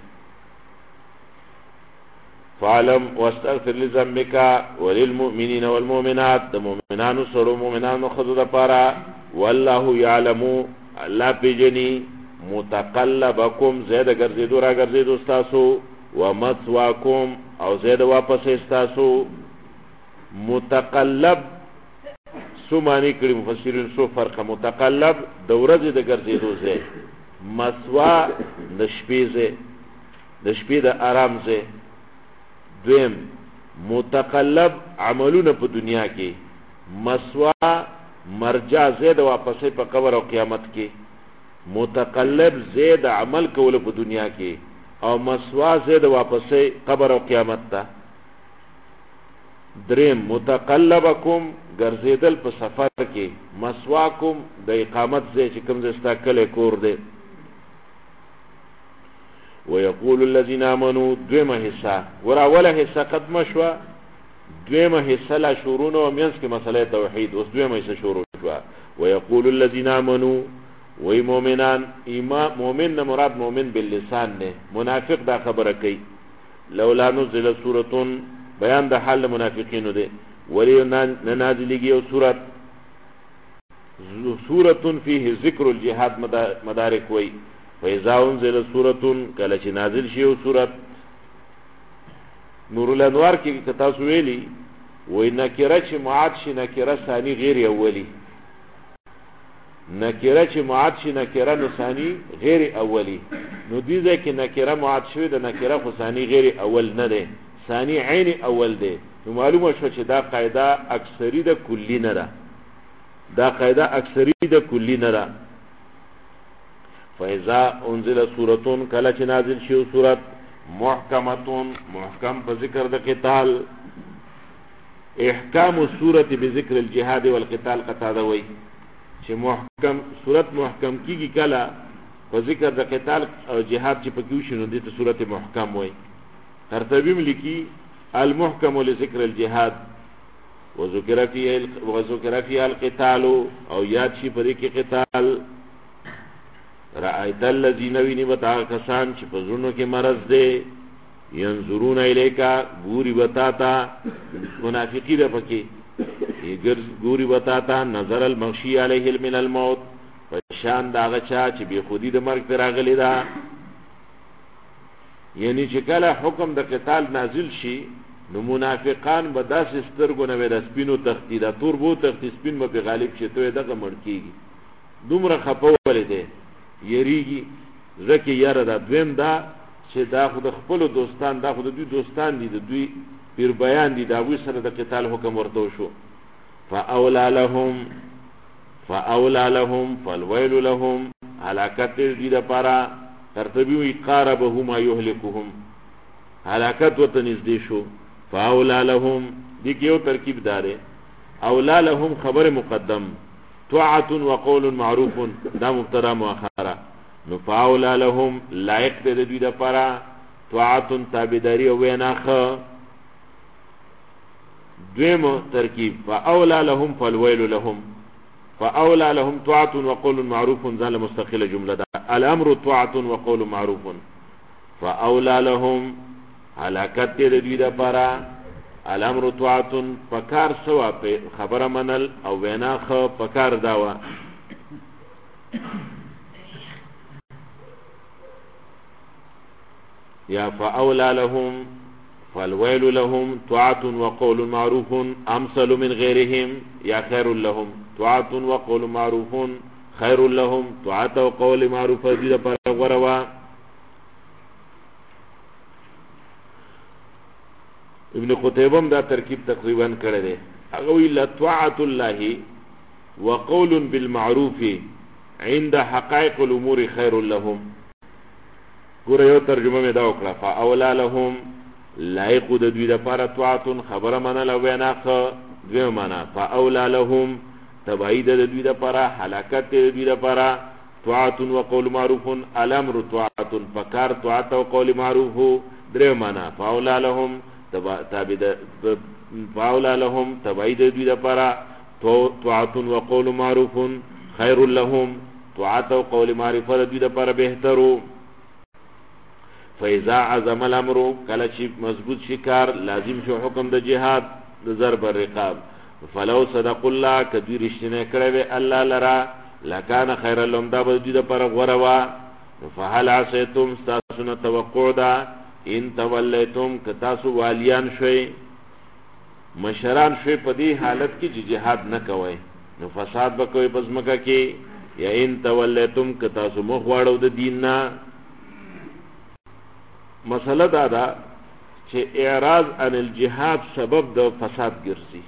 فعلم واستغفر لذنبک وللمؤمنین والمؤمنات. د مؤمنانو سره مؤمنانو خذو د پاره. والله یعلم الله پیجنی متقلبکم زید ګرځیدو را ګرځیدو تاسو ومثواکم او زید واپس تاسو. متقلب سو معنی کړي مفسرین سو فرق. متقلب د ورځې د ګرځیدو ځای، مثوا د شپې ځای، د شپې د آرام ځای. دویم متقلب عملونه په دنیا کې، مثوا مرجع ځای د واپسې په قبر او قیامت کې. متقلب ځای د عمل کولو په دنیا کې او مثوا ځای د واپسې قبر او قیامت ته. دریم متقلبکم ګرځیدل په سفر کې، مسواکم د اقامت ځای چې کوم ځای ستا کلی کور دی. ويقول الذين امنوا دویمه حصہ وراوله حصہ ختم شو، دویمه حصہ لا شورونه او مینس کې مسله توحید، اوس دویمه حصہ شروع شو. ويقول الذين امنوا وی مومنان، ایمان مومن نه مراد مومن باللسان نه، منافق دا خبره کوي. لولا نزل سورۃ بیان د حال منافقینو دی. ولی نازلېږي یو سورۃ فيه ذکر الجهاد مدارک وی. فاذا انزل سورۃ کله چې نازل شي یو سورۃ، نور الانوار کې تاسو ویلي وی نکره چې معاد شي نکره ثانی غیر اولی، نکره چې معاد شي نکره نو ثانی غیر اولی. نو دې ځای کې نکره معاد شوی د نکره خو ثانی غیر اول نه دی، ثانی عین اول دی. نو معلومه شو چې دا قاعده اکثری د کلی نه ده، دا قاعده اکثری د کلی نه ده. فاذا انزل سورۃ کله چې نازل شي سورۃ محکمتون محکم په ذکر د قتال، احکام السورۃ بذکر الجهاد والقتال. قطاده وی چې محکم سورۃ محکم کیږي کله په ذکر د قتال او جهاد چې پکې وشي نو دې ته سورۃ محکم وی. ترتیب لیکي المحکم لذکر الجهاد وذکر فیه القتال او یاد شي په دې کې قتال. رأیت الذین ویني بتا کسان چې په زړونو کې مرض دی، ینظرون الیکا ګوري بتا تا، منافقی ده پکې ګوري وتا ته نظر المغشی علیه من الموت پشان دا غچا چې به خودی د مرګ پر راغلی دا. یعنی چې کله حکم د قتال نازل شي نو منافقان به داسې سترګو نه د سپینو تختی دا تور بو تختی سپین به په غالب شي ته دغه مړ کیږي دومره خپولې ده یریږي زکه یاره دا دویم دا چې دا خو د خپل دوستان دا خو د دوی دوستان دي د دوی پیر بیان دي دا وی سره د قتال حکم ورته شو. فاولا لهم فالويل لهم هلاکت دې د پاره ترتبی قاربه ما يهلكهم هلاکت وته نږدې شو. فاولا لهم دې یو ترکیب داره اولا لهم خبر مقدم طاعه وقول معروف دا مبتدا مؤخره نو فاولا لهم لایق دې د پاره طاعه تابعداري او ویناخه. دویم ترکیب فاولا لهم فالويل لهم فاولا لهم طاعه وقول معروف ذل مستقله جمله ده الامر طاعه وقول معروف فاولا لهم هلاکت دې دوی د پاره الامر طاعه فکار سوا په خبره منل او ویناخه فکار داوا. یا فاولا لهم فالويل لهم طاعة وقول معروف امثل من غيرهم یا خير لهم طاعة وقول معروف خير لهم طاعة وقول معروف دې پر غوروا. ابن قتيبه دا ترکیب تقریبا کړی دی هغه وی طاعة الله وقول بالمعروف عند حقائق الامور خير لهم. ګوره یو ترجمه مې دا وکړه فاولا لهم لایق د دوی د پاره طاعتون خبره منل او ویناخه. دوی معنا فاولا لهم تبعید د دوی د پاره هلاکت د دوی د پاره طاعتون وقول معروف الامر طاعتون فکار طاعت او قول معروف. درې معنا فاولا لهم فاولا لهم تبعید د دوی د پاره طاعتون وقول معروف خیر لهم طاعت او قول معروف د دوی د پاره بهترو. فاذا عزم الامر کله چې مضبوط شکار لازم شو حکم د جهاد د ضرب الرقاب فلو صدق الله کدی رښتینه کړی وی الله لرا لکان خیر لهم دا به دې پر غوروا. فهل عسیتم تاسو توقع دا ان تولیتم کتاسو والیان شوي مشران شوي په دې حالت کې چې جهاد نه کوي نو فساد وکوي پس مکه کې یا ان تولیتم کتاسو مخ واړو د دین نه. مسله دا ده چې اعراض عن الجهاد سبب د فساد ګرځي.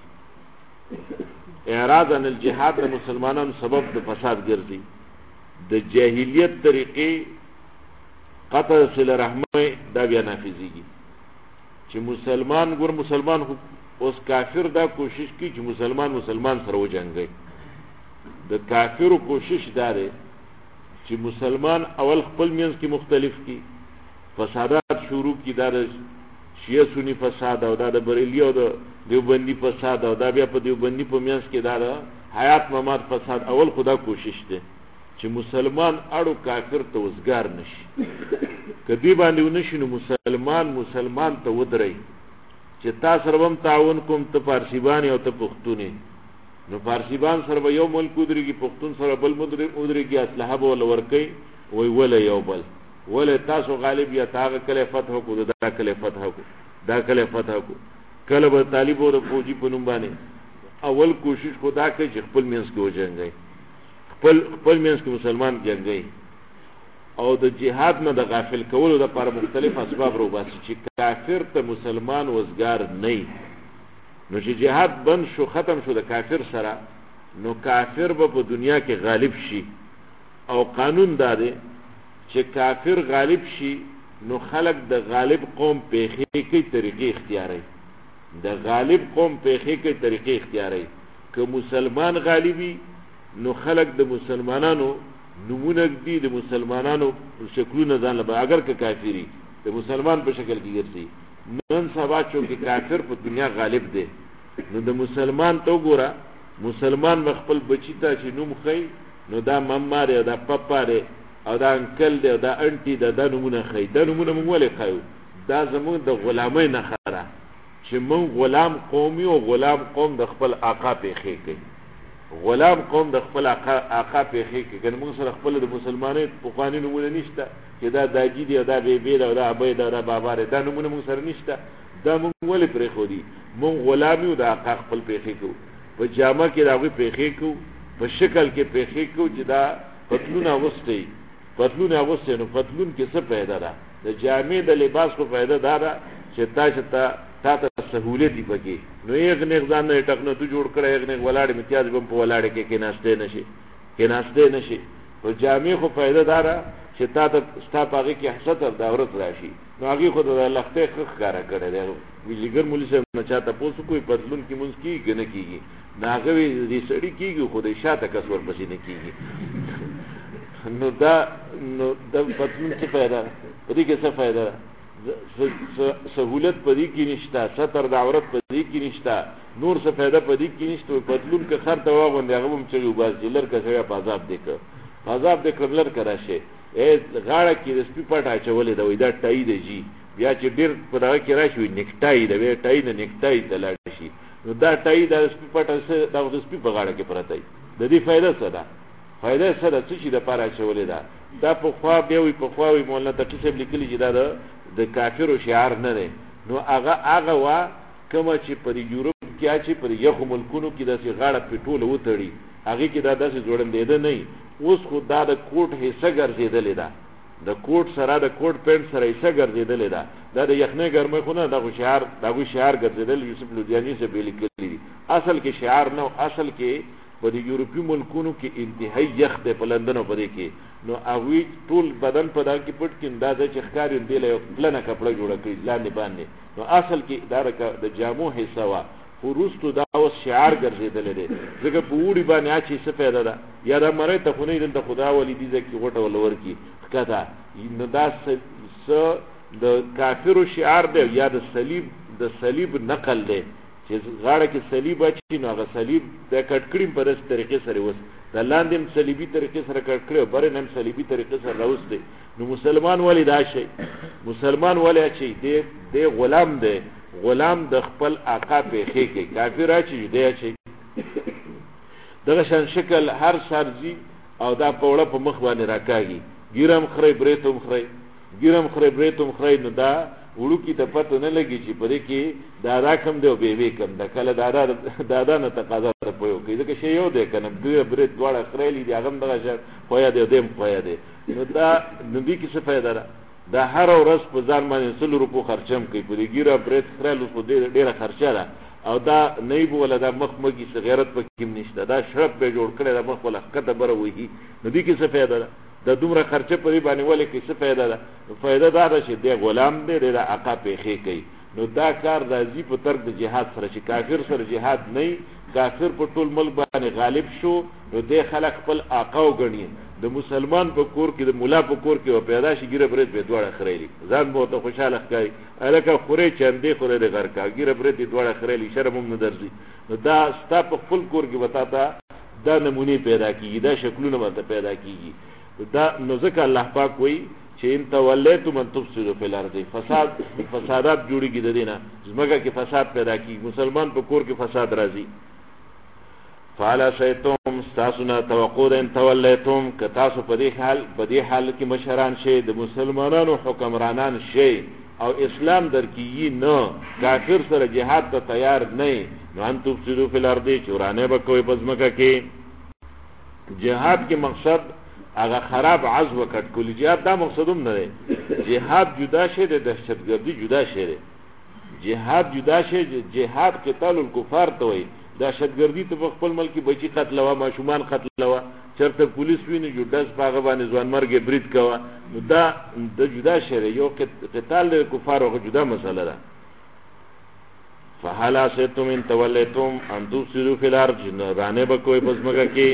اعراض عن الجهاد د مسلمانانو سبب د فساد ګرځي. د جاهلیت طریقې قطع صله رحمه دا بیا نافذيږي چې مسلمان خو اوس کافر دا کوشش کوي چې مسلمان سره وجنګي. د کافرو کوشش دا ده چې مسلمان اول خپل منځ کې مختلف کی فسادات شروع کی دا شیعه سنی فساد او دا بریلی او دا دیوبندی فساد او دا بیا په دیوبندی په میانس کې دا حیات ممات فساد. اول خدا کوشش ده چې مسلمان اړو کافر ته وزګار نشي کدی باندې ونشي نو مسلمان ته ودري چې تاسو سره هم تعاون کوم ته فارسیبان او ته پښتوني نو فارسیبان سره یو ملک ودريږي پښتون سره بل ودريږي اسلحه ول ورکي وی ولا یو بل ولا تاسو غالب یا تاغه کله فتح کو دا کله فتح کو دا کله فتح کو کله به طالب او فوجي په نوم باندې اول کوشش خدا کوي چې خپل مینس کې وجنګي خپل مینس کې مسلمان جنګي او د جهاد نه د غافل کولو د لپاره مختلف اسباب رو باسي چې کافر ته مسلمان وزګار نه نو چې جهاد بند شو ختم شو د کافر سره نو کافر به په دنیا کې غالب شي او قانون داده چې کافر غالب شي نو خلق د غالب قوم پیخي کی طریقې اختیاري د غالب قوم پیخي کی طریقې اختیاري که مسلمان غالبي نو خلق د مسلمانانو نمونه دي د مسلمانانو شکلونه ځان له اگر که کافری د مسلمان په شکل کې ګرځي نن سبا چې کافر په دنیا غالب دی نو د مسلمان تو ګوره مسلمان مخبل بچی ته چې نوم خي نو دا ممار دی دا پپا دی او دا انکل دی دا انټي دا نمونه خي دا نمونه مونږ ولې خایو دا زموږ د غلامۍ نه خره چې مونږ غلام قومي او غلام قوم د خپل آقا پیخې کوي غلام قوم د خپل آقا پیخې کوي کنه موږ سره خپل د مسلمانۍ پخواني نمونه نشته چې دا داجی دی دا بیبي دا دا ابي دا بابا دا نمونه موږ سره نشته دا موږ ولې پرې خو دي موږ غلامي او د آقا خپل پیخې کوو په جامه کې دا غوي پیخې کوو په شکل کې پیخې کوو چې دا پتلون اغوستي نو پتلون کې څه پیدا ده د جامې د لباس کو پیدا ده چې تا ته سہولت دی پکې نو یو غنغ ځان نه ټکنه تو جوړ کړه یو غنغ ولاړ امتیاز بم په ولاړ کې ناشته نشي او جامع خو فائدہ دار چې تا ته ستا پاږي کې حسد او داورت راشي نو هغه خو د لخته ښکارا کړي دی ویلګر مولوی صاحب نه چاته پوسو کوئی پتلون کې مونږ کیږي نه کیږي ناغه دې سړی کیږي خو دې شاته کسور پسې نه کیږي نو دا پتلون څه فائدہ دې کې څه فائدہ سہولت پدی کی نشتا ستر د عورت پدی کی نشتا نور څه فائدہ پدی کی نشته پتلون که خر دوا باندې هغه هم چلو باز جلر کا سره عذاب دې کړل کرا شي غاړه کې د سپی پټا چولې دا وې دا ټای دی جی بیا چې ډیر په دا کې راشي نکټای دا وې ټای نه نکټای تلاړ شي نو دا ټای دا سپی پټا سره دا د سپی په غاړه کې پرته د دې فائدہ څه شي د پاره چولې دا په خوا به وي په خوا وي مولا ته څه لیکلي چې دا د کافرو شعار نه دی نو هغه وا کومه چې پر یورپ کې چې پر یو ملکونو کې داسې غاړه پټول وتړي هغه کې دا داسې جوړندې ده نه اوس خو دا د کوټ حصہ ګرځیدلې ده د کوټ سره د کوټ پینټ سره حصہ ګرځیدلې ده دا د یخنۍ ګرمۍ خو نه دا شعار ګرځیدل یوسف لودیانی سے به لیکلي دي اصل کې شعار نه اصل کې په د یورپی ملکونو کې انتهایی یخ ده په لندن او پدې کې نو هغه ټول بدن په دا کې پټ کې اندازه چې ښکاری دی له پلنه کپڑا جوړ کړی لاندې باندې نو اصل کې دا د جامو حصہ وا خروستو دا اوس شعار ګرځیدل دي ځکه په وړي باندې اچي څه پیدا ده یا دا مړی ته خو نه د خدا ولی دي ځکه غټه ولور کی کدا نو دا د کافرو شعار دی یا د صلیب نقل دی چې غاړه کې صلیب اچي نو هغه صلیب د کټکړیم په داسې طریقې سره وس د لاندې صلیبي طریقې سره کټکړي او بره نم صلیبي طریقې سره راوستي نو مسلمان ولی دا شي مسلمان ولی اچي دی غلام د خپل آقا په خې کې کافر اچي دی اچي دغه شان شکل هر سرزي او دا پوړه په مخ باندې راکاږي ګیرم خړې بریتم خړې نو دا وړو کی ته پته نه لګي چې پرې کې دادا کم دی او بیبي کم دا کله دادا نه تقاضا پوي کوي ځکه شی یو دی کنه دوی برید دواړه خړېلې دي هغه دغه ځای خویا دی دیم خویا دی نو دا نبی کې څه فائدہ ده دا هر ورځ په ځان باندې 100 روپو خرچم کوي پرې ګیره برید خړېلو خو ډیره خرچه ده او دا نه بو ولا دا مخ مګي څه غیرت پکې نشته دا شرب به جوړ کړي دا مخ ولا کته بره وې نبی کې څه فائدہ ده د دومره خرچه پرې باندې ولې کې څه فائدہ ده فائدہ دا ده چې د غلام دې د آقا پیخې کوي نو دا کار راځي په ترک د جهاد سره چې کافر سره جهاد نه کافر په ټول ملک باندې غالب شو نو د خلک خپل آقا وګڼي د مسلمان په کور کې د مولا په کور کې او پیدا شي ګیره برید به دواړه خړېلي ځان به ته خوشاله ښکاري الکه خوري چندې خوري د غر کا ګیره برید دواړه خړېلي شرم هم نه درځي نو دا ستا په خپل کور کې وتا تا دا نمونه پیدا کیږي دا شکلونه ماته پیدا کیږي دا نو ځکه الله پاک وایي چې ان تولیتم ان تفسدوا فی الارض فسادات جوړیږي د دینه زمګه کې فساد پیدا کیږي مسلمان په کور کې فساد راځي فعلا شیتم استاسنا توقع ان تولیتم که تاسو په دې حال کې مشران شي د مسلمانانو حکمرانان شي او اسلام درکې نه کافر سره جهاد ته تیار نه نو ان تفسدوا فی الارض چورانه به کوئی پزمکه کې جهاد کې مقصد هغه خراب عزو کټ کول جهاد دا مقصدوم نه دی جهاد جدا شه د دهشتګردي جدا شه دی جهاد جدا شه جهاد قتال الکفار ته وي دهشتګردي ته خپل ملک بچی قتلوا ماشومان قتلوا چرته پولیس ویني جو داس باغ باندې ځوان مرګ برید کوا دا د جدا شه یو قتال الکفار او جدا مسله ده فحالا ستم ان تولیتم ان تفسدوا فی الارض رانه به کوئی پسمګه کې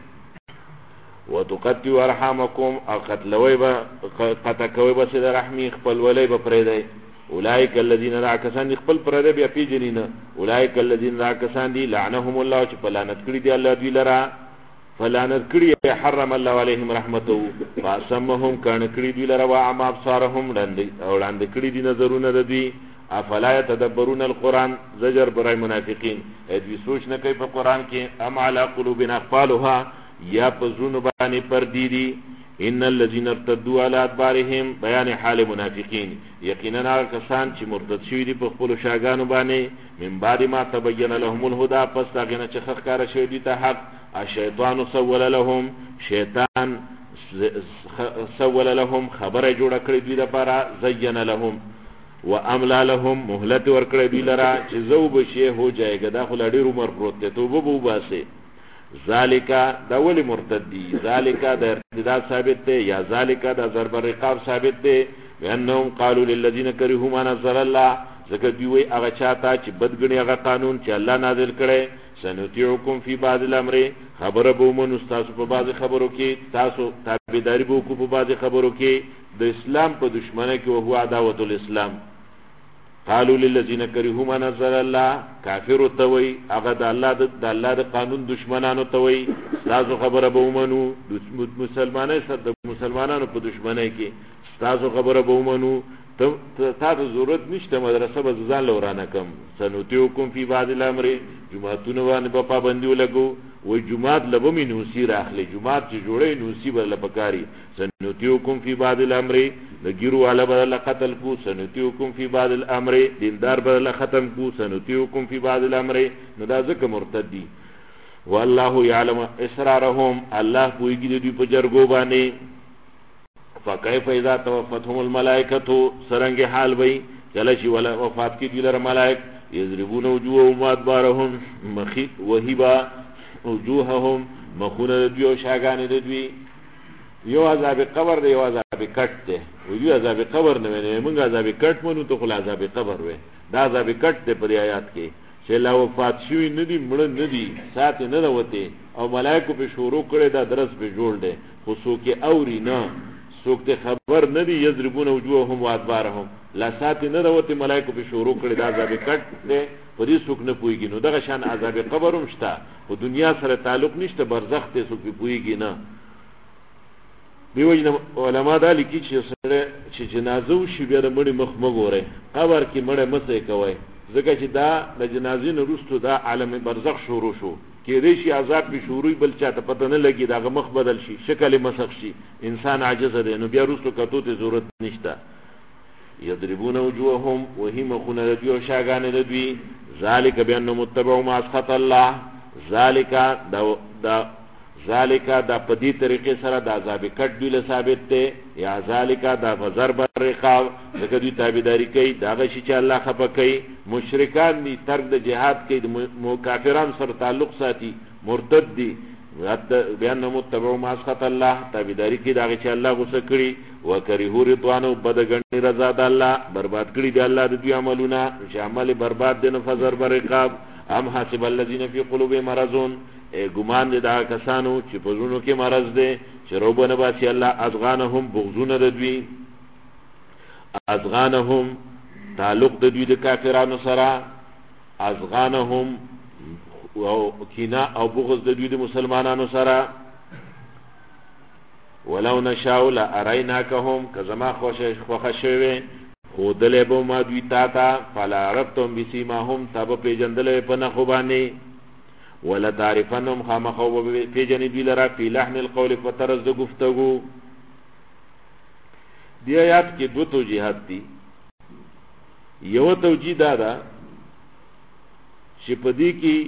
وتقطعوا ارحامکم او قطع کوي به سره رحمی خپل ولای به پرې دی اولئک الذین راکسان خپل پرې بیا پیجنینه اولئک الذین راکسان دی لعنهم الله چې پلانت کړی دی الله دوی لرا فلانت کړی حرم الله علیهم رحمته فاسمهم کان کړی دی لرا وا عام ابصارهم وړاندې کړی دی نظرونه دوی افلا يتدبرون القرآن زجر برای منافقین دوی سوچ نه کوي په قرآن کې ام علی قلوب اقفالها یا په زړونو باندې پردې دي ان الذين ارتدوا على ادبارهم بیان حال منافقین یقینا کسان چې مرتد شوي دي په خپل شاګانو باندې من بعد ما تبين لهم الهدى پس هغه نه چې ښکار شوی دي ته حق الشیطان سول لهم شیطان سول لهم خبره جوړه کړې دوی لپاره زین لهم واملا لهم مهلت ورکړې دوی لرا چې زو بشي هو جایګه دا خو لړې عمر پروت ته توبه بو باسه ذالکا دا ولی مرتد دی ذالکا دا ارتداد ثابت دی یا ذالکا دا ضرب الرقاب ثابت دی بانهم قالوا للذین کرهوا ما نزل الله زکه دی وی هغه چاته چې بدګنی هغه قانون چې الله نازل کړي سنتیعکم فی بعض الامر خبر بو من تاسو په بعض خبرو کې تاسو تابعداري بو کو په بعض خبرو کې د اسلام په دشمنه کې او هو عداوت الاسلام قالوا للذین کرهوا ما نزل الله کافر توي هغه د الله د قانون دشمنانو توي تاسو خبره به ومنو مسلمانانو په دشمنه کې تاسو خبره به ومنو تاسو ضرورت نشته مدرسه به ځان لورانه کم سنوتیوکم فی بعض الامر جمعتون باندې په پابندي ولګو وای جمعات لبمی نوسی راخلی جمعات چې جوړې نوسی بل لپکاری سنوتیوکم فی بعض الامر لګیرو علی بدل قتل کو سنوتیوکم فی بعض الامر دیندار بدل ختم کو سنوتیوکم فی بعض الامر نو دا ځکه مرتد دي والله یعلم اسرارهم الله پویږي دوی په جرګو باندې فكيف اذا توفتهم الملائکه سرنګ حال وي کله چې ولا وفات کی دي لره ملائک یضربون وجوههم وادبارهم مخي وهبا وجوههم مخونه دوی او شاګان دوی یو عذاب قبر دی یو عذاب کټ دی وی عذاب قبر نه ویني موږ عذاب کټ مونږ ته خل عذاب قبر وې دا عذاب کټ دی په آیات کې چې لا وفات شوی ندی مړ ندی سات نه وته او ملائکه په شروع کړي دا درس به جوړ دی خو سو کې اوري نه څوک ته خبر ندی یضربون وجوههم وادبارهم لا سات نه وته ملائکه په شروع کړي دا عذاب کټ دی په دې څوک نه پويږي نو دغه شان عذاب قبر هم شته په دنیا سره تعلق نشته برزخ ته څوک پويږي نه دیوژن علماء دا لیکي چې جنازه شي بیا د مړي مخ مګوره قبر کې مړه مسې کوي ځکه چې دا د جنازې نه وروسته دا عالم برزخ شروع شو کې دې شي عذاب به شروع بل چاته پته نه لګي دا مخ بدل شي شکل مسخ شي انسان عاجز دی نو بیا وروسته کتو ته ضرورت نشته یضربون وجوههم وهم خنا دوی او شاګان دوی ذالک بان متبعوا ما اسخط الله ذالک دا په دې طریقې سره د عذاب کټ دی له ثابت ته یا ذالک دا ضرب الرقاب دغه دوی تابعداري کوي دا شي چې الله خپه کوي مشرکان دي ترک د جهاد کوي د کافرانو سره تعلق ساتي مرتد دي بیان متبعوا ما اسخط الله تابعداري کوي دا چې الله غوسه کړي وکریه رضوانه بدګنی رضا د الله برباد کړي دی الله د دوی عملونه چې عمل برباد دي نه فضرب الرقاب ام حسب الذين في قلوبهم مرض ګمان دي دا کسانو چې په زړونو کې مرض دي چې روبنه باسي الله اذغانهم بغزونه دوی اذغانهم تعلق د دوی د کافرانو سره اذغانهم او کینا او بغض د دوی د مسلمانانو سره ولو نشاء لا اریناکهم کزما خوښوي خودلې به ما دوی تا فلا عرفتم بسیماهم تب پیجندلې په نه خوبانی ولا تعرفنهم خامخو پیجنې دی لرا په لحن القول فترز د گفتگو دی آیات کې دو توجیهات دي یو توجیه دا چې په دې کې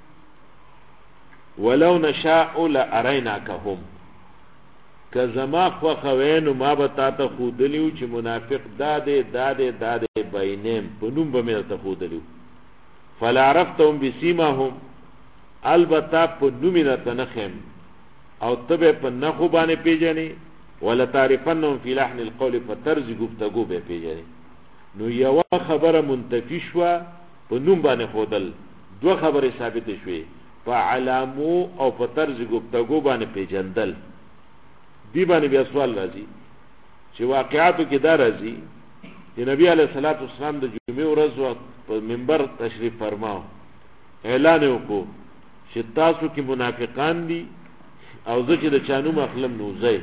ولو نشاء لا اریناکهم کزما خو خوینو ما به تا ته خودلیو چې منافق داده بینهم په نوم به مې ته خودلیو فلا عرفتهم بسیماهم البته په نوم نه تنخم او تبه په نخو باندې پیژنې ولا تعرفنهم فی لحن القول فترز گفتگو به پیژنې نو یو خبره منتفی شو په نوم باندې خودل دو خبره ثابت شوې په علامو او په طرز گفتگو باندې پیژندل دی باندې بیا سوال راځي چې واقعاتو کې دا راځي چې نبی علیه الصلاۃ والسلام د جمعې ورځ په منبر تشریف فرماو اعلان وکړو چې تاسو کې منافقان دي او زه چې د چانو مخلم نوځي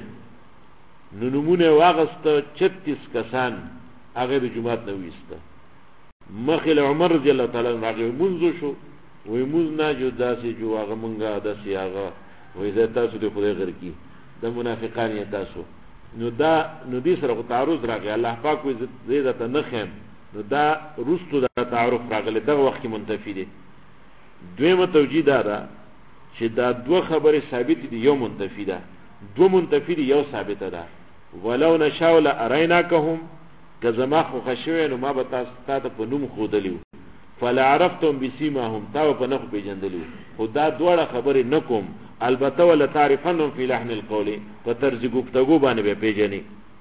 نو نمونه واغسته 36 کسان هغه د جمعات نه وېسته مخل عمر رضی الله تعالی عنہ راغی منځ شو وای موږ نه جو داسې جو هغه مونږه داسې هغه وای زه تاسو د خدای غر کی د منافقان یې تاسو نو دې سره تعارض راغی الله پاک وای زه ته نه خیم نو دا رستو دا تعارف راغلی دغه وخت کې منتفی دي دویمه توجیه ده چې دا دوه خبرې ثابت دي یو منتفی ده دو منتفی دي یو ثابته ده ولو نشاء لاریناکهم که زما خو خشوی نو ما به تاسو په نوم خودلیو فلا عرفتم بسیماهم تا په نخو پیجندلیو خدا دوړه خبرې نکوم البته ولا تعرفنهم فی لحن القول په طرز گفتگو باندې به پیجنی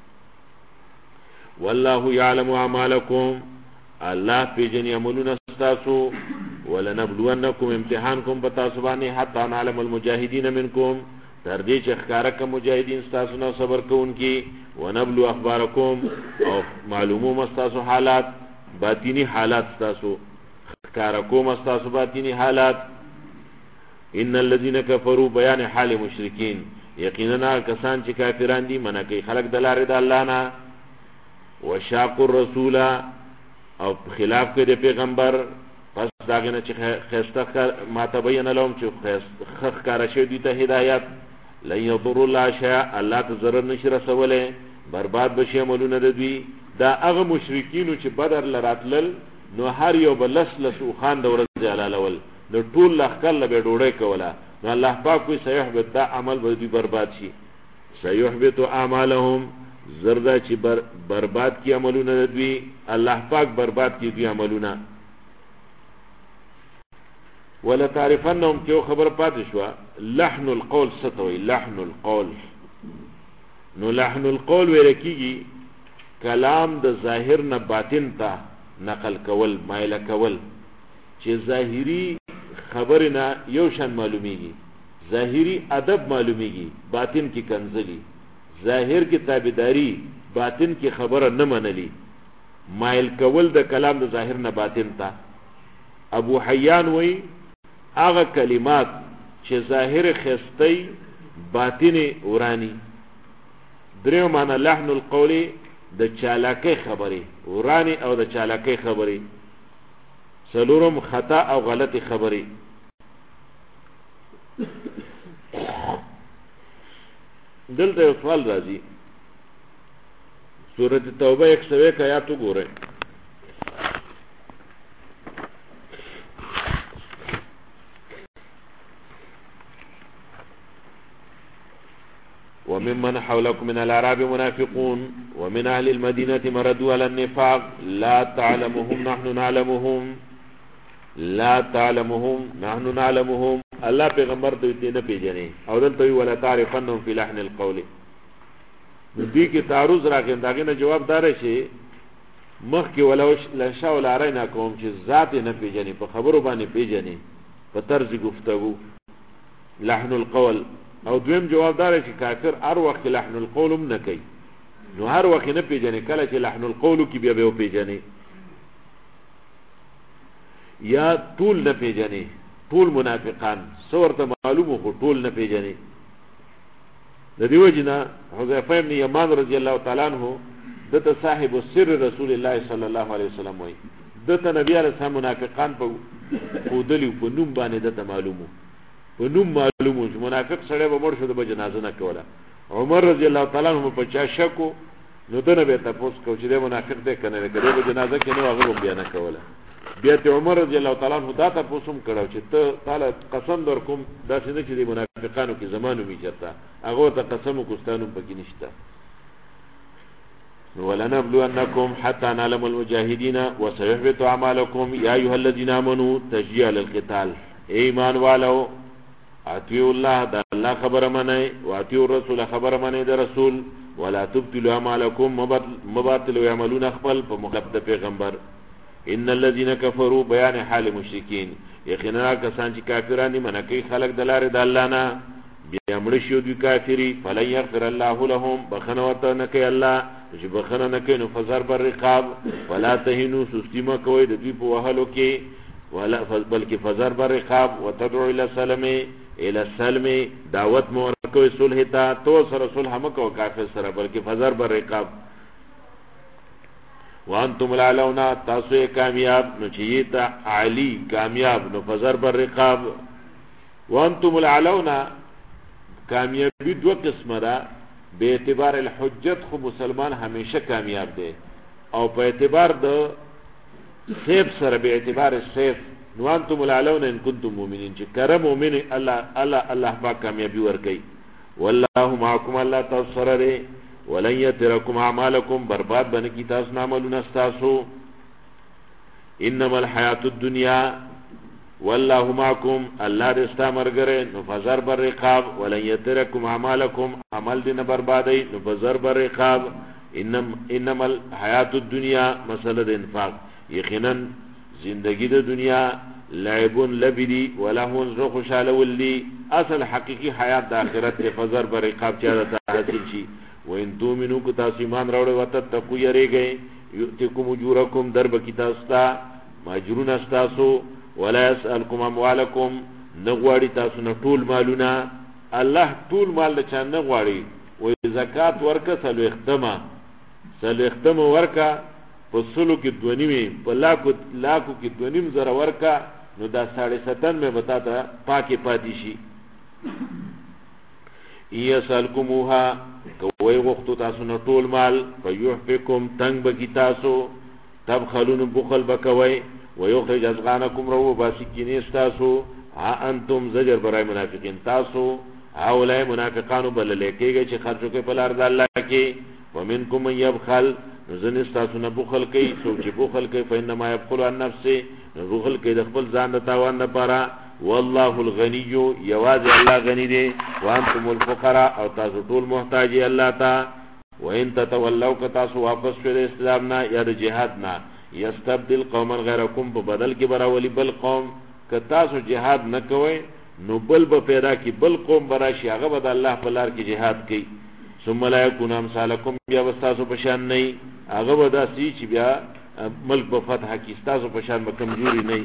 والله یعلم اعمالکم الله پیجنی عملونه تاسو ولنبلونکم امتحانکم بتاسو باندې حتی نعلم المجاهدین منکم تر دې چې ښکارا مجاهدین تاسو نو صبر کوونکی ونبلو اخبارکم او معلومو تاسو حالات باطینی حالات تاسو ښکارا تاسو باطینی حالات ان الذين كفروا بیان حال مشرکین یقینا کسان چې کافران دي منه کوي خلق د لارې د الله نه وشاق الرسول او خلاف کوي د پیغمبر پس داغه نه چې خسته ما تبین لهم چې خخ کار شي دي ته هدایت لن يضر الله شيئا الله ته ضرر نشي رسوله برباد بشي عملونه د دوی دا هغه مشرکین چې بدر لراتل نو هر یو بلسلس او خان د ورځ علالول نو ټول لخر له ډوړې کوله نو الله پاک وي سيحبط دا عمل به دوی برباد شي سيحبط اعمالهم زردا چې برباد کی عملونه د دوی الله پاک برباد کی دوی عملونه ولا تعرفنهم کیو خبر پاتې شو لحن القول ستوي لحن القول نو لحن القول ورکیږي کلام د ظاهر نه باطن ته نقل کول مایل کول چې ظاهری خبرنا یو شان معلومیږي ظاهری ادب معلومیږي باطن کی کنزلی ظاهر کی تابعداری باطن کی خبره نه منلی مایل کول د کلام د ظاهر نه باطن ته ابو حیان وای هغه کلمات چې ظاهر خستی باطن ورانی دریو معنی لحن القول د چالاکی خبره ورانی او د چالاکی خبره سلورم خطا او غلطی خبره دلته یو سوال راځي سورۃ توبه 101 آیات وګورئ وممن حولكم من الأعراب منافقون ومن أهل المدينة مردوا على النفاق لا تعلمهم نحن نعلمهم لا تعلمهم نحن نعلمهم الله پیغمبر ته دې نه پیژني او دلته ولا تعرفنهم في لحن القول دې کې تعرض راغی داغه نه جواب دار شي مخ کې ولو لشا ولا رینا کوم چې ذات نه پیژني په خبرو باندې پیژني په طرز گفتگو لحن القول او دویم جواب دار چې کافر هر وخت لحن القول نه کوي نو هر وخت نه پیژني کله چې لحن القول کې بیا به پیژني یا طول نه پیژني طول منافقان صورت معلومه خو طول نه پیژني د دیو جنا حذیفه ابن یمان رضی الله تعالی عنہ دته صاحب السر رسول الله صلی الله علیه وسلم وای دته نبی علیہ السلام منافقان په خودلی په نوم باندې دته معلومه په نوم معلومه چې منافق سره به مړ شو د جنازه نه کوله عمر رضی الله تعالی عنہ په چا شکو نو دنه به تاسو کو چې د منافق ده کنه کړي به جنازه کې نو هغه بیان نه کوله بیا ته عمر رضی الله تعالی عنہ دا تاسو هم کړو چې ته تعالی قسم در کوم دا څنګه چې د منافقانو کې زمانو می چرته هغه ته قسم کوستانو پکې نشته ولنبلونكم حتى نعلم المجاهدين وسيحبط اعمالكم يا ايها الذين امنوا تشجيع للقتال ایمان والو اطیعوا الله دا الله خبر منئ واطیعوا الرسول خبر منئ دا رسول ولا تبطلوا اعمالكم مباطل يعملون خپل په مخالفت پیغمبر ان الذين كفروا بیان حال مشرکین یقینا کسان چې کافرانی منکې خلق دلاره د الله نه بیا مړ شو دوی کافری فلن يغفر الله لهم بخنوته نه کوي الله چې بخنه نه کوي نو فزر بر رقاب ولا تهنوا سستیما کوي د دوی په وهلو کې ولا بلکې فزر بر رقاب وتدعو الى السلام الى السلم دعوت مور کوي صلح ته تو سره صلح مکو کافر سره بلکې فزر بر رقاب وانتم العلون تاسو کامیاب نو چیتا علی کامیاب نو فضرب الرقاب وانتم العلون کامیابی دو قسمه ده به اعتبار الحجت خو مسلمان همیشه کامیاب دی او په اعتبار د سیف سره به اعتبار سیف نو انتم العلون ان کنتم مؤمنین چې کړه مؤمن الله پاک کامیابی ورکي والله معكم الله تاسره ولن يتركم اعمالكم برباد بن کی تاسو عملونه تاسو انما الحیات الدنیا والله معكم الله رستا مرګره نو فزر بر رقاب ولن يتركم اعمالكم عمل دین بربادی نو فزر بر رقاب انما الحیات الدنیا مسله انفاق یقینا زندگی د دنیا لعب لبدی ولهو زو خوشاله ولي اصل حقیقی حیات د آخرت په فزر بر رقاب چا حاصل شي وان تؤمنوا کو تاسو ایمان راوړل وتتقوا یریږئ یؤتکم اجورکم درب کی تاسو ته ماجرون استاسو ولا يسألكم اموالكم نغواړي تاسو نه ټول مالونه الله ټول مال چا نه غواړي و زکات ورکه سلو اختمه ورکه په سلو کې دونیمه په لاکو کې دونیم زره ورکه نو دا 7.5 مې بتا ته پاکي پاتې شي یسالکموها کوي وخت تاسو نه ټول مال فیحفکم تنگ بکی تاسو تبخلون بخل بکوي ويخرج ازغانكم رو باسكين استاسو ها انتم زجر برای منافقین تاسو هؤلاء منافقانو بل لیکيږي چې خرجو کې په لار د الله کې ومنكم من يبخل نزن استاسو نه بخل کوي سوچ بخل کوي فإنما يبخل عن نفسه بخل کوي د خپل ځان د تاوان لپاره والله الغني يواز الله غني دي وانتم الفقراء او تاسو ټول محتاجي الله ته وان تتولوا کتاسو واپس شوه اسلامنا یا د جهاد نه یستبدل قوما غیرکم په بدل کې براولی بل قوم کتاسو جهاد نه کوي نو بل به پیدا کی بل قوم براشي هغه به الله په لار کې جهاد کوي ثم لا يكون امثالکم بیا وستاسو پشان نه هغه به داسي چې بیا ملک په فتح کې تاسو پشان به کمزوري نه